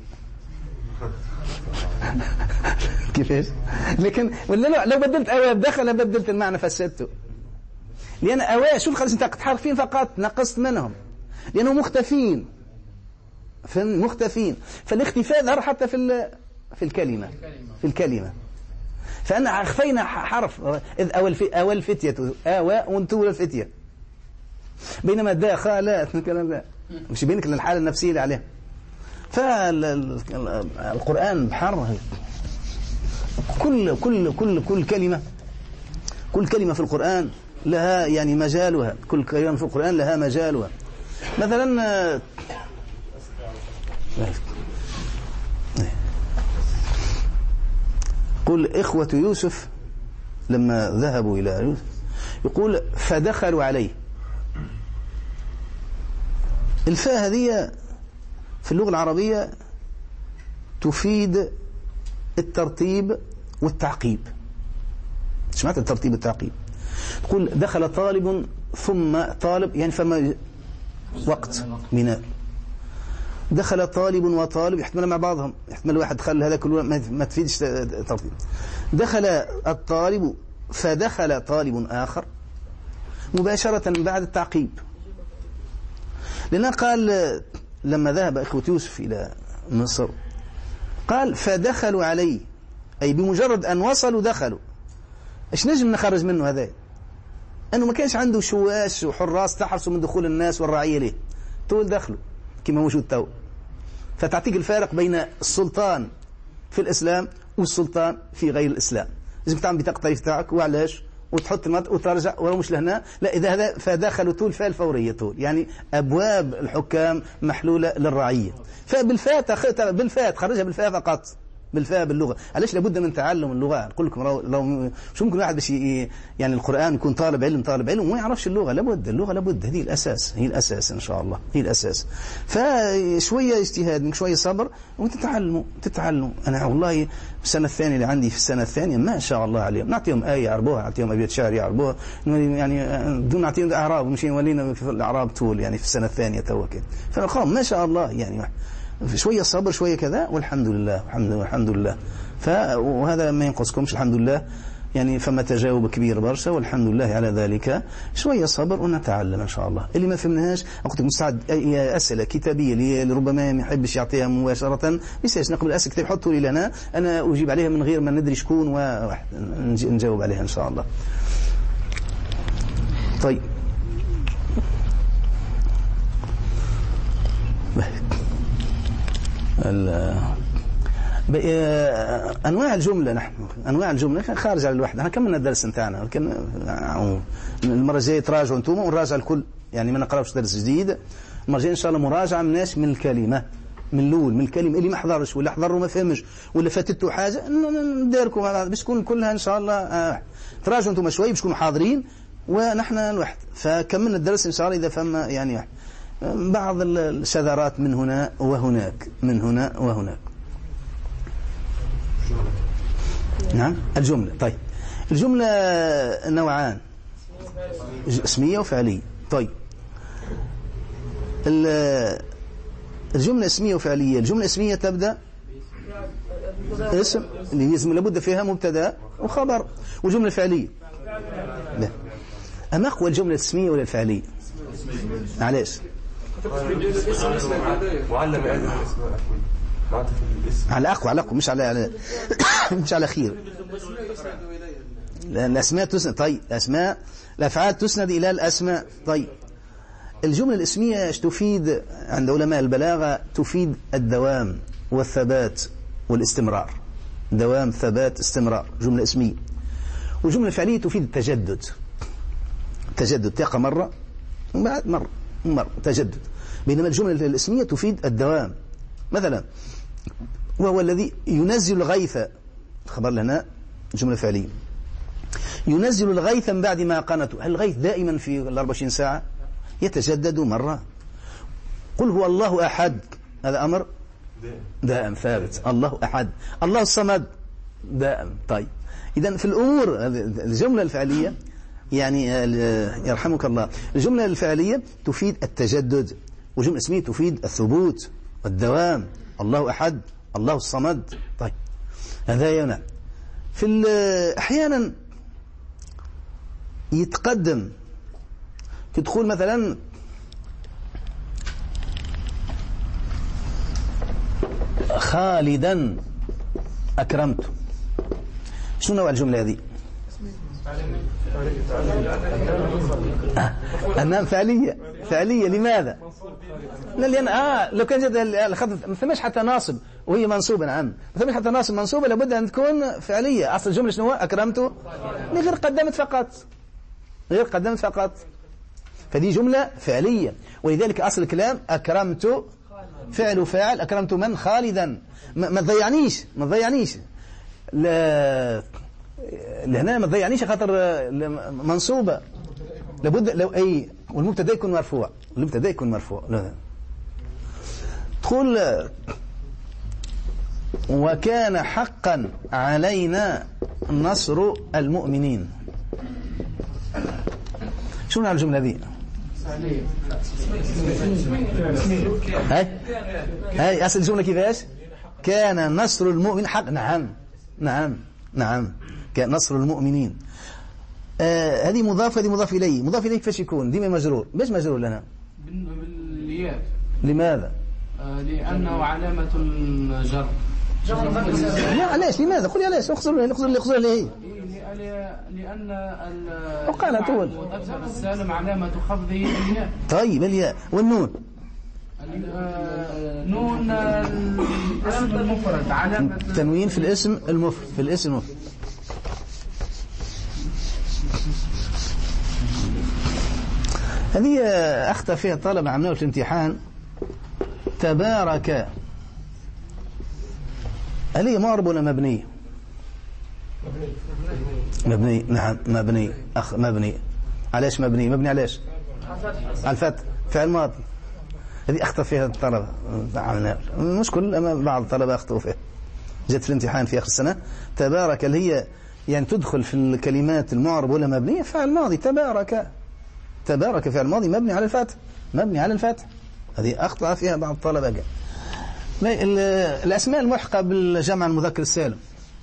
كيفاش؟ لكن ولا لو بدلت أوى بدخل بدلت المعنى فسدته، لأن أوى شوف خلص انت حرفين فقط نقصت منهم لأنهم مختفين مختفين فالاختفاء ظهر حتى في في الكلمة في الكلمة فأنا أخفينا حرف إذ أوى أوى الفتية أوى وانتو الفتية، بينما دخلت لا مش بينك الحالة النفسية اللي عليها. فالقرآن بحر كل كل كل كل كلمة كل كلمة في القرآن لها يعني مجالها، كل كلمة في القرآن لها مجالها. مثلا قل إخوة يوسف لما ذهبوا إلى يوسف يقول فدخلوا عليه. الفاء هذه في اللغة العربية تفيد الترتيب والتعقيب. ايش معنى الترتيب والتعقيب؟ تقول دخل طالب ثم طالب يعني فما وقت بناء. دخل طالب وطالب يحتمل مع بعضهم، يحتمل واحد دخل هذا كله ما تفيدش ترتيب. دخل الطالب فدخل طالب آخر مباشرة بعد التعقيب، لأنه قال لما ذهب إخوة يوسف إلى مصر قال فدخلوا عليه أي بمجرد أن وصلوا دخلوا. إيش نجم نخرج منه هذا؟ أنه ما كانش عنده شواش وحراس تحرسوا من دخول الناس والرعية ليه، تقول دخلوا كما موجود تو فتعطيك الفارق بين السلطان في الإسلام والسلطان في غير الإسلام. لازم تعمل بطاقة التعريف تاعك وعلاش وتحط المط وترجع ولو مش لهنا لا إذا هذا فداخل طول فاء الفورية طول يعني أبواب الحكام محلولة للرعية. فبالفاء بالفاء خرجها بالفاء فقط بالفاء باللغة. علاش لابد من تعلم اللغة. نقول لكم لو شو ممكن واحد باش يعني القرآن يكون طالب علم طالب علم وما يعرفش اللغة. لابد اللغة لابد هذه الأساس هي الأساس إن شاء الله هي الأساس. فشوية اجتهاد من شوية صبر وتتعلموا تتعلموا. أنا والله في السنة الثانية اللي عندي في السنة الثانية ما شاء الله عليهم نعطيهم آية يعربوها نعطيهم أبيات شعر يعربوها يعني بدون نعطيهم أعراب مش يولينا في الأعراب طول يعني في السنة الثانية توكل. فنقوم ما شاء الله يعني شوية صبر شوية كذا والحمد لله الحمد لله الحمد لله. فهذا ما ينقصكمش الحمد لله يعني فما تجاوب كبير برشا والحمد لله على ذلك. شوية صبر ونتعلم إن شاء الله. اللي ما فهمناش قلت مستعد أسئلة كتابية اللي ربما ما يحبش يعطيها مباشرة يساس نقبل أسئلة كتاب حطوا لي لنا أنا أجيب عليها من غير ما ندري شكون ونجاوب عليها إن شاء الله. طيب أنواع الجملة نحن أنواع الجملة خارج على الوحدة. احنا كملنا الدرس نتاعنا لكن المرة الجاية تراجعوا أنتم ونراجع الكل يعني ما نقراوش درس جديد. المرة الجاية إن شاء الله مراجعة مناش من الكلمة من الأول من الكلمة اللي ما حضرش ولا حضر وما فهمش ولا فاتته حاجة نديركم باش تكون كلها إن شاء الله آه. تراجعوا أنتم شوي باش تكونوا حاضرين ونحن الوحد. فكملنا الدرس إن شاء الله إذا فهم يعني واحد. بعض الشذرات من هنا وهناك من هنا وهناك. نعم الجملة. طيب الجملة نوعان اسمية وفعلية. طيب الجملة اسمية وفعلية. الجملة اسمية تبدأ اسم اللي اسم لابد فيها مبتدا وخبر. والجملة الفعلية لا. أما أقوى الجملة الاسمية ولا الفعلية؟ علاش؟ وعلم آدم الأسماء على أقوى على أقوى مش على, على مش على خير. الأسماء تسند. طيب الأسماء الأفعال تسند إلى الأسماء. طيب الجملة الاسمية تفيد عند علماء البلاغة تفيد الدوام والثبات والاستمرار. دوام ثبات استمرار جملة اسمية. والجملة الفعلية تفيد التجدد. تجدد تقع مرة بعد مرة مرة تجدد. بينما الجملة الاسمية تفيد الدوام. مثلا وهو الذي ينزل الغيث خبر لنا جملة فعلية ينزل الغيث من بعد ما قنته. هل الغيث دائما في الأربع وعشرين ساعة يتجدد مرة؟ قل هو الله أحد هذا أمر دائم ثابت. الله أحد الله الصمد دائم. طيب إذن في الأمور الجملة الفعلية يعني يرحمك الله الجملة الفعلية تفيد التجدد والجملة الاسمية تفيد الثبوت والدوام. الله أحد الله الصمد. طيب هذا يمنع في أحيانا يتقدم تدخل مثلا خالدا أكرمته. شو نوع الجملة هذه؟ أنها فعلية فعلية. لماذا؟ لا لأن آه لو كان جد الخطف ما ثماش حتى ناصب وهي منصوبة. نعم ما ثماش حتى ناصب منصوبة لابد أن تكون فعلية. أصل الجملة شنو أكرمته غير قدمت فقط غير قدمت فقط فدي جملة فعلية. ولذلك أصل الكلام أكرمت فعل فاعل أكرمت من خالدا. ما تضيعنيش ما تضيعنيش لا لهنا ما تضيعنيش خاطر منصوبة لابد لو أي والمبتدا يكون مرفوع المبتدا يكون مرفوع. لا تقول وكان حقا علينا نصر المؤمنين. شو معنى الجملة دي؟ هاي هاي أصل الجملة كيفاش؟ كان نصر المؤمن حق. نعم نعم نعم كان نصر المؤمنين. آه هذه مضافة هذه مضاف إليه. مضاف إليه كيفاش يكون؟ ديما مجرور. باش مجرور لنا؟ بالياء. لماذا؟ آه لأنه علامة الجر. لا علاش لماذا؟ قل علاش اخزر له اخزر له اخزر له لأن وقال طول السالم علامة خفضه الياء. طيب الياء والنون نون الاسم المفرد علامة تنوين في الاسم المفرد في الاسم المفرد. هذه أخطأ فيها الطلبة عملوها في الامتحان. تبارك هل هي معرب ولا مبني؟ مبني. نعم مبني. أخ مبني. علاش مبني؟ مبني علاش؟ على الفتح. فعل ماضي. هذه أخطأ فيها الطلبة عملناها، مش كل أما بعض الطلبة أخطأوا فيها. جت في الامتحان في آخر السنة. تبارك اللي هي يعني تدخل في الكلمات المعرب ولا مبنية فعل ماضي. تبارك تبارك فعل ماضي مبني على الفتح مبني على الفتح. هذه أخطأ فيها بعض الطلبة. جاء الأسماء الملحقة بالجمع المذكر السالم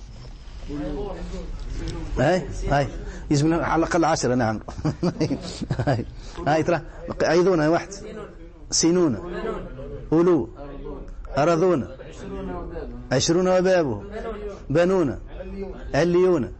هاي هاي يجب على الأقل عشرة. نعم هاي هاي ترى أيضون واحد. سينون أولو أرضون عشرون وبابه بنون عليون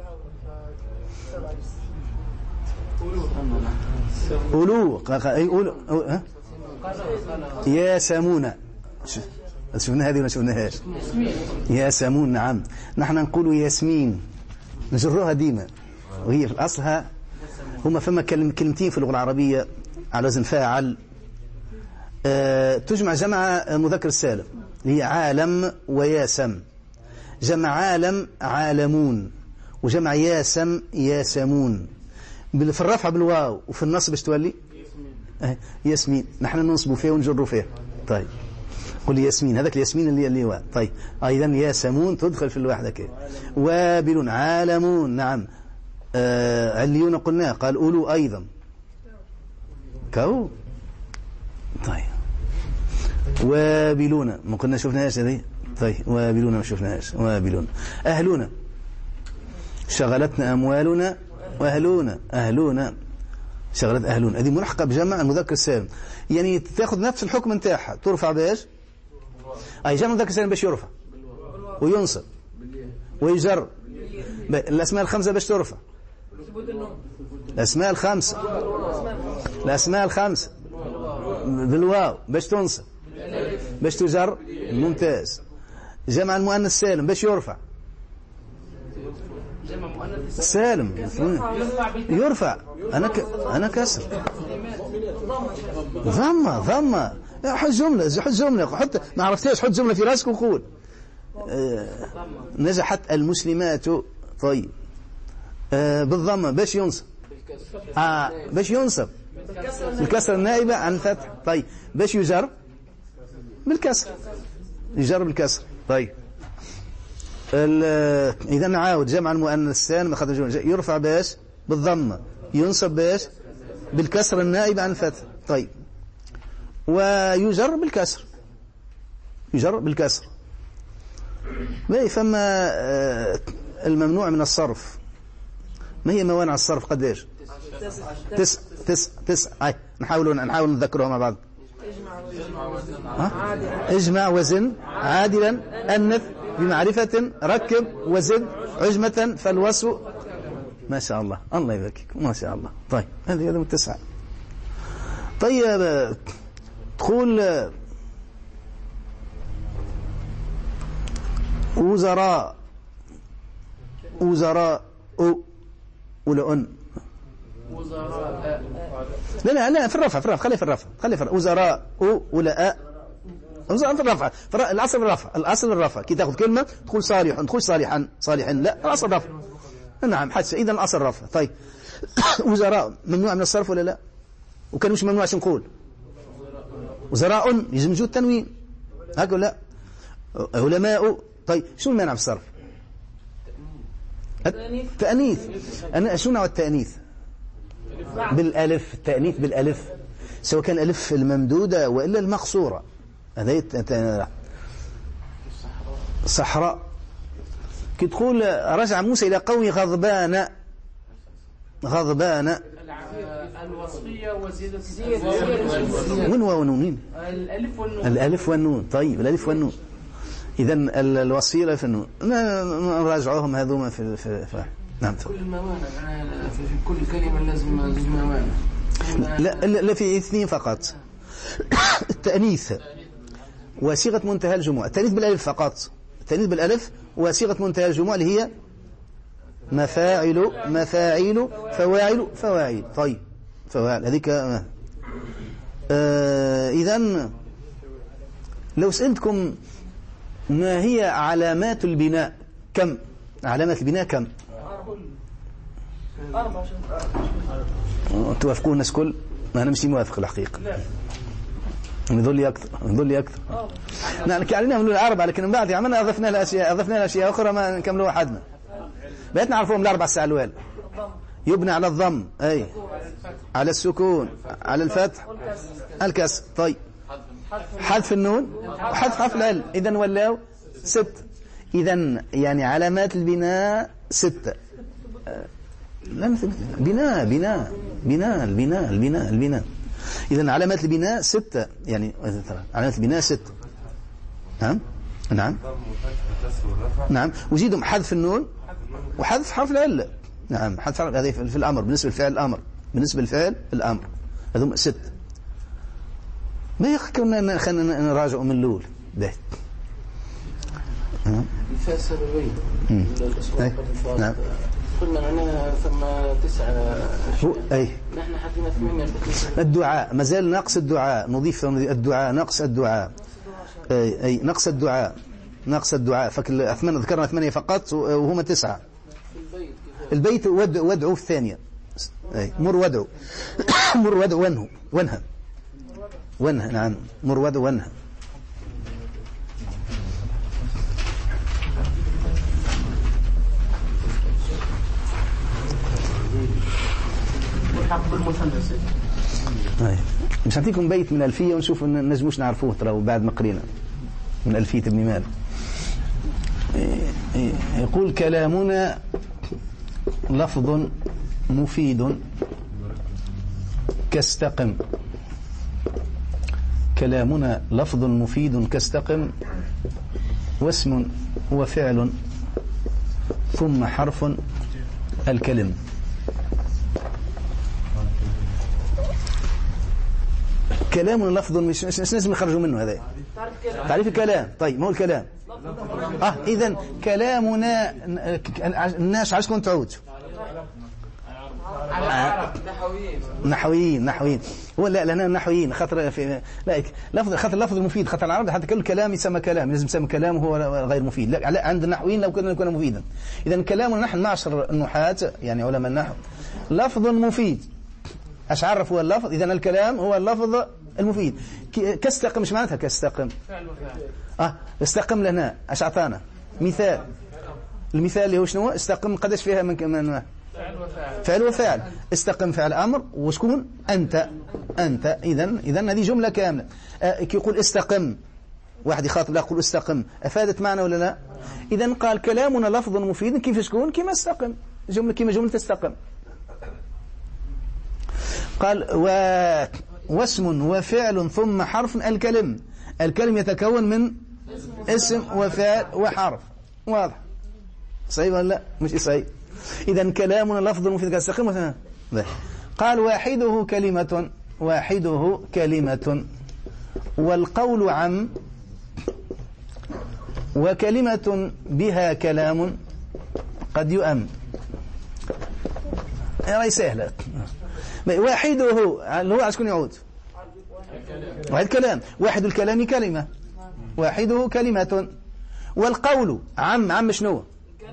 أولو أولو يا سامون. شفنا هذه ولا شفناهاش؟ يا سامون. نعم نحن نقول ياسمين نجرها ديما وهي في أصلها هما فما كلمتين في اللغة العربية على وزن فاعل أه تجمع جمع مذكر السالم هي عالم وياسم. جمع عالم عالمون وجمع ياسم ياسمون. في الرفع بالواو وفي النصب ايش تولي؟ أه ياسمين. نحن ننصب فيها ونجر فيها. طيب قل ياسمين هذاك الياسمين اللي اللي هو طيب ايضا ياسمون تدخل في الواحده كده. وابلون عالمون. نعم آه عليون قلنا قال اولو ايضا كو. طيب وابلون ما قلنا شفناهاش هذه. طيب وابلون ما شفناهاش. وابلون اهلون شغلتنا اموالنا واهلون اهلون شغلت اهلون. هذه ملحقه بجمع المذكر السالم يعني تاخذ نفس الحكم نتاعها. ترفع باش اي جمع المذكر السالم باش يرفع وينصب ويجر. الاسماء الخمسه باش ترفع. الاسماء الخمسه الاسماء الخمسه بالواو باش تنصب باش تجر. ممتاز. جمع المؤنث السالم باش يرفع. سالم يرفع. انا ك... انا كسر ضمه ضمه. حط جمله حط جمله حط ما عرفتيش حط جمله في راسك وقول آه نجحت المسلمات. طيب آه بالضمه باش ينصب. اه باش ينصب بالكسر النائبه عن فتح. طيب باش يجر بالكسر يجر بالكسر. طيب اذا نعاود جمع المؤنث السالم يرفع باش بالضمه ينصب باش بالكسر النائب عن الفتح. طيب ويجر بالكسر يجر بالكسر. فما الممنوع من الصرف. ما هي موانع الصرف قديش؟ تسع تسع تسع. هاي نحاول نحاول نذكرها مع بعض. اجمع وزن عادلا أنث بمعرفة ركب وزد عجمة فالوصف. ما شاء الله الله يبارك ما شاء الله. طيب هذه هذا التسعة. طيب تقول وزراء وزراء أو ولا أن وزراء لا لا لا في الرفع في الرفع خلي في الرفع خلي في الرفع. وزراء أو ولا أ وزراء في الرفع. الأصل الرفع الأصل الرفع كي تأخذ كلمة تقول صالح تقول صالحا صالحا. لا الأصل الرفع. نعم حدث إذا الأصل الرفع. طيب وزراء ممنوع من الصرف ولا لا؟ وكان مش ممنوع شو نقول؟ وزراء يجب وجود تنوين هكذا لا؟ علماء. طيب شو المانع في الصرف؟ التأنيث. أنا شو نوع التأنيث؟ بالألف. التأنيث بالألف سواء كان ألف الممدودة وإلا المقصورة. هذا صحراء كي تقول رجع موسى إلى قومه غضبان غضبان. الوصفية وزيادة وين ونون؟ الألف والنون. الألف والنون. طيب الألف والنون. إذن الوصيلة في النون نراجعوهم هذوما في, في, في نعم. كل الموانع في كل كلمة لازم موانع. لا لا في اثنين فقط. التأنيث وصيغة منتهى الجموع. التأنيث بالألف فقط، التأنيث بالألف وصيغة منتهى الجموع اللي هي مفاعل مفاعيل فواعل فواعل. طيب فواعل هذيك. آه. آه إذن لو سألتكم ما هي علامات البناء كم؟ علامات البناء كم؟ أربعة. توافقون الناس كل؟ أنا مش موافق الحقيقة، نظل لي أكثر نظل لي أكثر. نحن علينا من الأربعة، لكن من بعد عملنا أضفنا لها أشياء أضفنا لها أشياء أخرى ما نكملوها حدنا. بقيت نعرفهم الأربع الساعة الأول. يبنى على الضم، أي على السكون، على الفتح، الكسر. طيب حذف النون وحذف حرف العل. إذن ولاو ست. إذن يعني علامات البناء ستة. لا بناء بناء بناء البناء البناء البناء. إذن علامات البناء ستة، يعني علامات البناء ستة. نعم نعم نعم. وزيدهم حذف النون وحذف حرف العلة. نعم حذف حرف هذه في الأمر بالنسبة للفعل الأمر بالنسبة للفعل الأمر هذهم ست. ما يخلينا خلينا نراجع من الأول. به الفاء السببية. نعم قلنا أنا ثم تسعة هو أي نحن حطينا ثمانية. الدعاء مازال نقص الدعاء، نضيف الدعاء نقص الدعاء. أي أي نقص الدعاء نقص الدعاء. فكل ثمانية ذكرنا ثمانية فقط وهما تسعة. البيت ودعو في الثانية. أي مر ودعو مر ودعو وانه وانهى وانهى. نعم مر ودعو وانهى. مش هعطيكم بيت من ألفية ونشوف نجموش نعرفوه ترى بعد ما قرينا من ألفية ابن مالك. يقول كلامنا لفظ مفيد كاستقم. كلامنا لفظ مفيد كاستقم واسم وفعل ثم حرف الكلم. كلام لفظ مش مش لازم نخرجوا منه هذا تعريف الكلام. طيب ما هو الكلام؟ اه اذا كلامنا الناس عايزكم تعود نحويين نحويين هو لا لنا نحويين خاطر في لا لفظ خاطر لفظ المفيد خاطر العرب حتى كل كلام يسمى كلام لازم يسمى كلام هو غير مفيد. لا عند النحويين لو كنا نكون مفيدا. اذا كلامنا نحن معشر النحاة يعني علماء النحو لفظ مفيد. ايش عرف هو اللفظ؟ اذا الكلام هو اللفظ المفيد. كاستقم مش معناتها كاستقم اه استقم لنا ايش اعطانا مثال. المثال اللي هو شنو؟ استقم قداش فيها من من فعل وفعل. استقم فعل امر وشكون؟ انت انت. اذا اذا هذه جمله كامله. آه كي يقول استقم واحد يخاطب لا يقول استقم افادت معنى ولا لا؟ اذا قال كلامنا لفظ مفيد كيف شكون؟ كما استقم جمله كما جمله تستقم. قال و... واسم وفعل ثم حرف الكلم. الكلم يتكون من اسم وفعل وحرف. واضح؟ صحيح ولا لا؟ مش صحيح. إذا كلامنا لفظ مفيد كاستقم. قال واحده كلمة واحده كلمة والقول عم وكلمة بها كلام قد يؤم. هذه سهلة. واحده اللي هو عشان يعود واحد كلام. واحد الكلام كلمة واحده كلمة. والقول عم عم شنو؟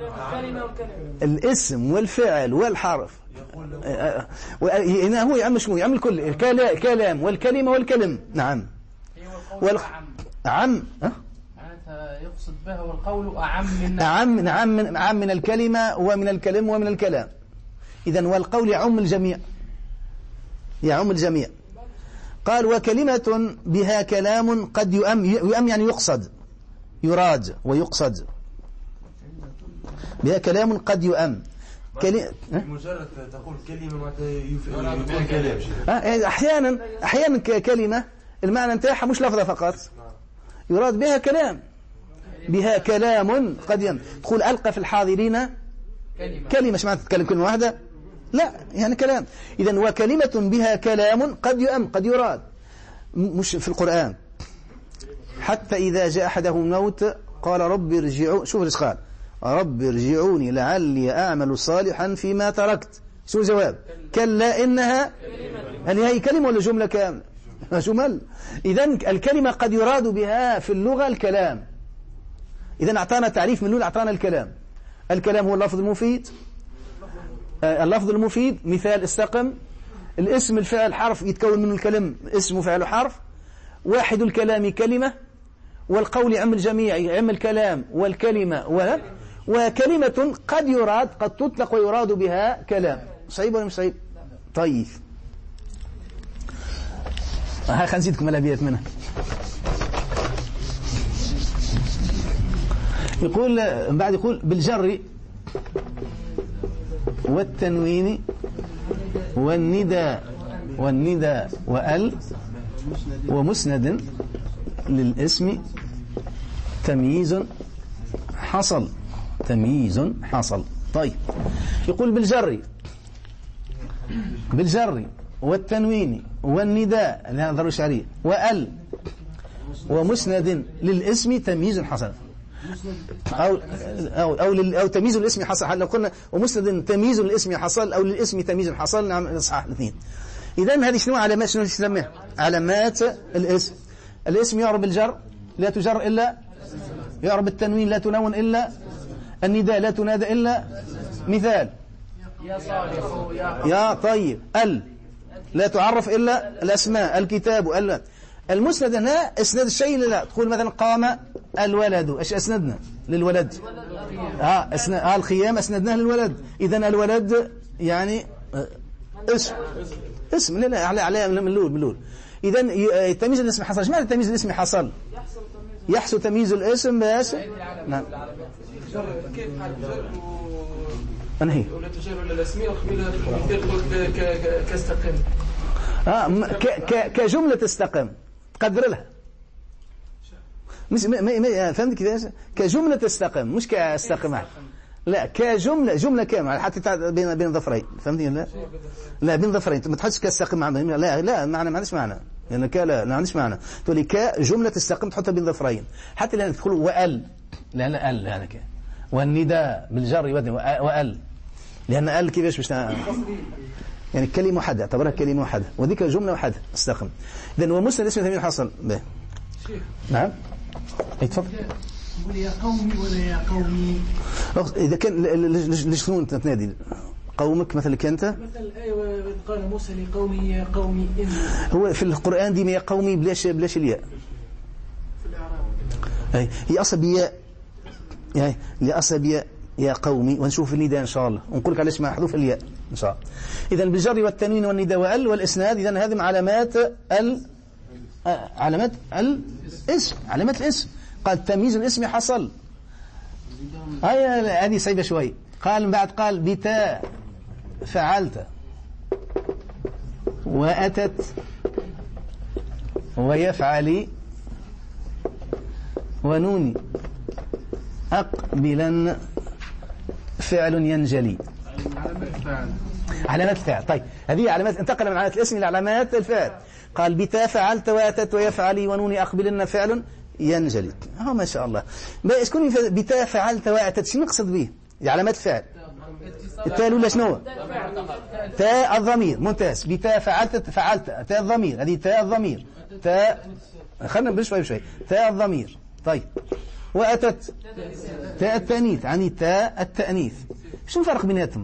الاسم والفعل والحرف. هنا هو يعم شنو؟ يعم الكل الكلام والكلمة والكلم. نعم والق... عم معناتها يقصد به والقول أعم من أعم نعم من أعم من الكلمة ومن الكلم ومن الكلام. إذن والقول يعم الجميع يعم الجميع. قال وكلمة بها كلام قد يؤم. يؤم يعني يقصد يراد ويقصد بها كلام قد يؤم. كلمة مجرد تقول كلمة ما يكون كلام. أحيانا أحيانا كلمة المعنى نتاعها مش لفظة فقط يراد بها كلام. بها كلام قد يؤم. تقول ألقى في الحاضرين كلمة مش معنى تتكلم كلمة واحدة لا يعني كلام. إذن وكلمة بها كلام قد يؤم قد يراد. مش في القرآن. حتى إذا جاء أحدهم الموت قال رب ارجعوا، شوف ايش قال، رب ارجعوني لعلي أعمل صالحا فيما تركت. شو الجواب؟ كلا إنها، هل هي كلمة ولا جملة كاملة؟ جمل. إذن الكلمة قد يراد بها في اللغة الكلام. إذن أعطانا تعريف من لون، أعطانا الكلام. الكلام هو اللفظ المفيد. اللفظ المفيد مثال استقم. الاسم الفعل حرف يتكون منه الكلم، اسم وفعل وحرف. واحد الكلام كلمة، والقول يعم الجميع، يعم الكلام والكلمة ولا وكلمة قد يراد، قد تطلق ويراد بها كلام. صعيب ولا مش صعيب؟ طيب هاي خنزيدكم الأبيات منها. يقول بعد يقول بالجر والتنوين والندى والندى وال ومسند للاسم تمييز حصل، تمييز حصل. طيب يقول بالجر بالجر والتنوين والنداء هذا ضرب شعري وال ومسند للاسم تمييز حصل، أو أو أو, أو تمييز الاسم حصل. لو قلنا ومسند تمييز الاسم حصل أو للاسم تمييز حصل، نعم إصحاح الاثنين. إذن هذه شنو علامات، شنو نسميها؟ علامات الاسم. الاسم يعرب بالجر لا تجر إلا، يعرب التنوين لا تنون إلا، النداء لا تنادى إلا. مثال يا صالح يا يا طيب. ال لا تعرف إلا الأسماء، الكتاب. ال المسند هنا اسند الشيء لا تقول مثلا قام الولد، ايش اسندنا للولد؟ اه اسند آه القيام اسندناه للولد. اذا الولد يعني آه اسم اسم لا لا على على من الاول من الاول. اذا تمييز الاسم حصل. ايش معنى تمييز الاسم حصل؟ يحصل تمييز الاسم بس. نعم انهي ولا تجار ولا الاسماء وقبيله مثال كاستقم. اه ك كجمله استقم تقدر لها مش ما ما فهمت كيفاش؟ كجمله تستقم مش كاستقم، لا كجمله جمله كامله حتى بين بين ظفرين. فهمتني؟ لا لا بين ظفرين ما تحطش كاستقم مع لا لا معنى ما عندش معنى لان يعني ك لا ما عندش معنى. تقول لي كجمله تستقم تحطها بين ظفرين حتى لان تدخل وال لا لا ال يعني ك والنداء بالجر يودي وال لان ال كيفاش باش يعني كلمة واحدة اعتبرها كلمة واحدة وذيك جملة واحدة استقم. إذن ومسند اسم تمييز حصل به. نعم اتفضل. قول يا قومي ولا يا قومي. إذا كان ليش شنو أنت تنادي قومك مثلا كنت مثل الآية قال موسى لقومي يا قومي إن. هو في القرآن ديما يا قومي بلاش بلاش الياء. في الإعراب. أي هي أصل بياء. يعني لأصل بياء يا قومي ونشوف النداء إن شاء الله ونقول لك علاش محذوف الياء إن شاء الله. إذا بالجر والتنوين والنداء وال والإسناد. إذا هذه علامات ال علامات الاسم علامات الاسم. قال تمييز الاسم حصل. هاي هذه صعيبة شوي. قال من بعد قال بتا فعلت وأتت ويفعلي ونوني أقبلا فعل ينجلي. علامات الفعل. طيب هذه علامات انتقل من علامات الاسم إلى علامات الفعل. قال بتا فعلت واتت ويفعلي ونوني أقبلن فعل ينجلي. اه ما شاء الله. اسكني بتا فعلت واتت شنو نقصد به؟ علامات الفعل. التاء ولا شنو؟ تاء الضمير. ممتاز. بتا فعلت فعلت تاء الضمير. هذه تاء الضمير. تاء خلينا نبش شوي بشوي. تاء الضمير. طيب واتت تاء التانيث يعني تاء التانيث. شنو الفرق بيناتهم؟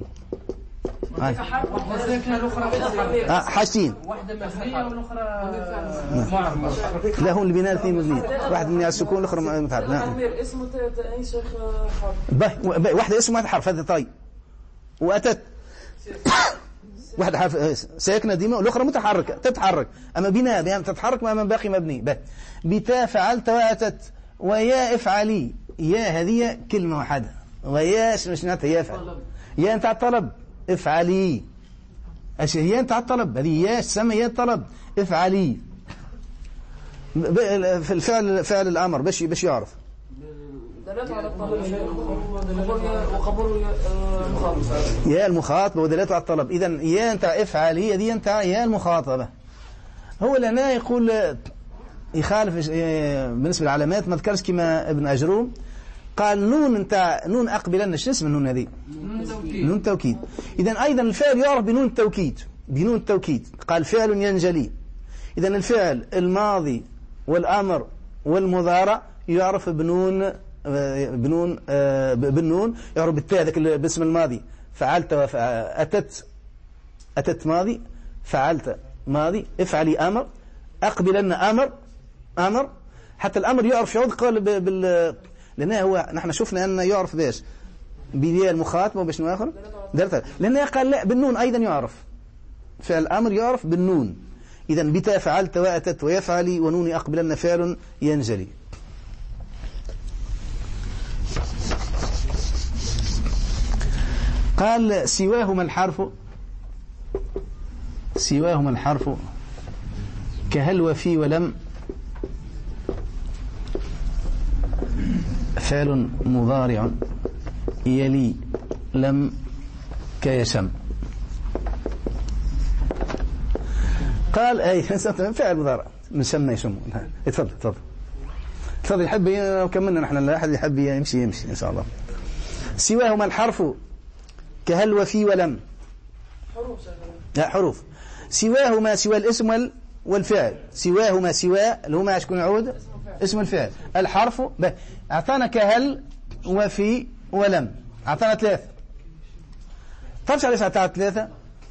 اه حاجتين. واحدة مبنية والأخرى معربة. لا هم البناء الاثنين مبنيين. واحد من السكون الأخرى متحرك. نعم. اسمه تأنيث شيخ حرف. باهي واحدة اسم واحد حرف هذا طيب. وأتت واحدة حرف ساكنة ديما والأخرى متحركة تتحرك. أما بناء يعني تتحرك وأما باقي مبني. باهي بتا فعلت وأتت ويا افعلي. يا هذه كلمة واحدة ويا شنو معناتها يا فعل. يا أنت على الطلب افعلي. ايش هي انت على الطلب هذه يا تسمى يا الطلب افعلي. في الفعل فعل الامر باش باش يعرف دلاله على الطلب وقبول المخاطب. يا المخاطبه ودلاله على الطلب. اذا يا انت افعلي هذه انت يا المخاطبه. هو لنا يقول يخالف بالنسبة للعلامات، ما ذكرش كما ابن أجروم قال نون نتاع نون أقبلن شو اسم النون هذه؟ نون توكيد. إذا أيضا الفعل يعرف بنون التوكيد، بنون التوكيد. قال فعل ينجلي. إذا الفعل الماضي والأمر والمضارع يعرف بنون بنون بالنون، يعرف بالتاء ذاك باسم الماضي فعلت أتت أتت ماضي، فعلت ماضي، افعلي أمر، أقبلن أمر أمر. حتى الأمر يعرف يعود قال بال لأنه هو نحن شفنا أنه يعرف باش بداية المخاطبة وباش آخر درت، لأنه قال لا بالنون أيضا يعرف فعل الأمر يعرف بالنون. إذا بتا فعلت وأتت ويفعلي ونوني أقبلن فعل ينجلي. قال سواهما الحرف سواهما الحرف كهل وفي ولم فعل مضارع يلي لم كيشم. قال أي فعل مضارع من سمى يسمون. اتفضل اتفضل اتفضل يحب وكملنا نحن، لا أحد يحب يمشي يمشي إن شاء الله. سواهما الحرف كهل وفي ولم حروف لا حروف. سواهما سوى الاسم والفعل، سواهما سوى اللي هما شكون يعود اسم الفعل. الحرف أعطانا كهل وفي ولم، أعطانا ثلاثة. تعرفش عليش أعطانا ثلاثة؟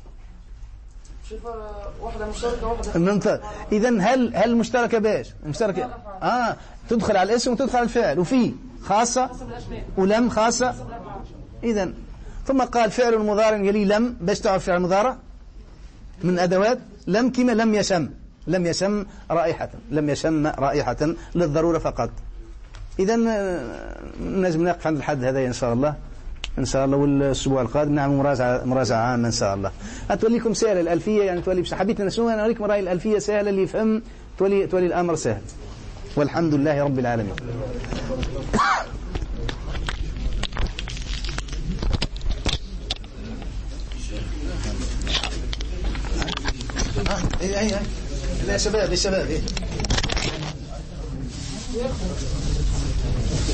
واحدة مشتركة واحدة ممتاز. إذن هل هل مشتركة باش مشتركة آه تدخل على الاسم وتدخل على الفعل، وفي خاصة ولم خاصة. إذن ثم قال فعل مضارع يلي لم، باش تعرف فعل مضارع من أدوات لم كما لم يشم، لم يشم رائحة، لم يشم رائحة للضرورة فقط. إذن نجم نقف عند الحد هذا إن شاء الله إن شاء الله. والأسبوع القادم نعمل مراجعة مراجعة عامة إن شاء الله. أتوليكم سهلة الألفية، يعني تولي بس حبيت نسوي أنا أوريكم رأي الألفية سهلة اللي يفهم تولي تولي الأمر سهل. والحمد لله رب العالمين. اي اي اي لا شباب يا شباب.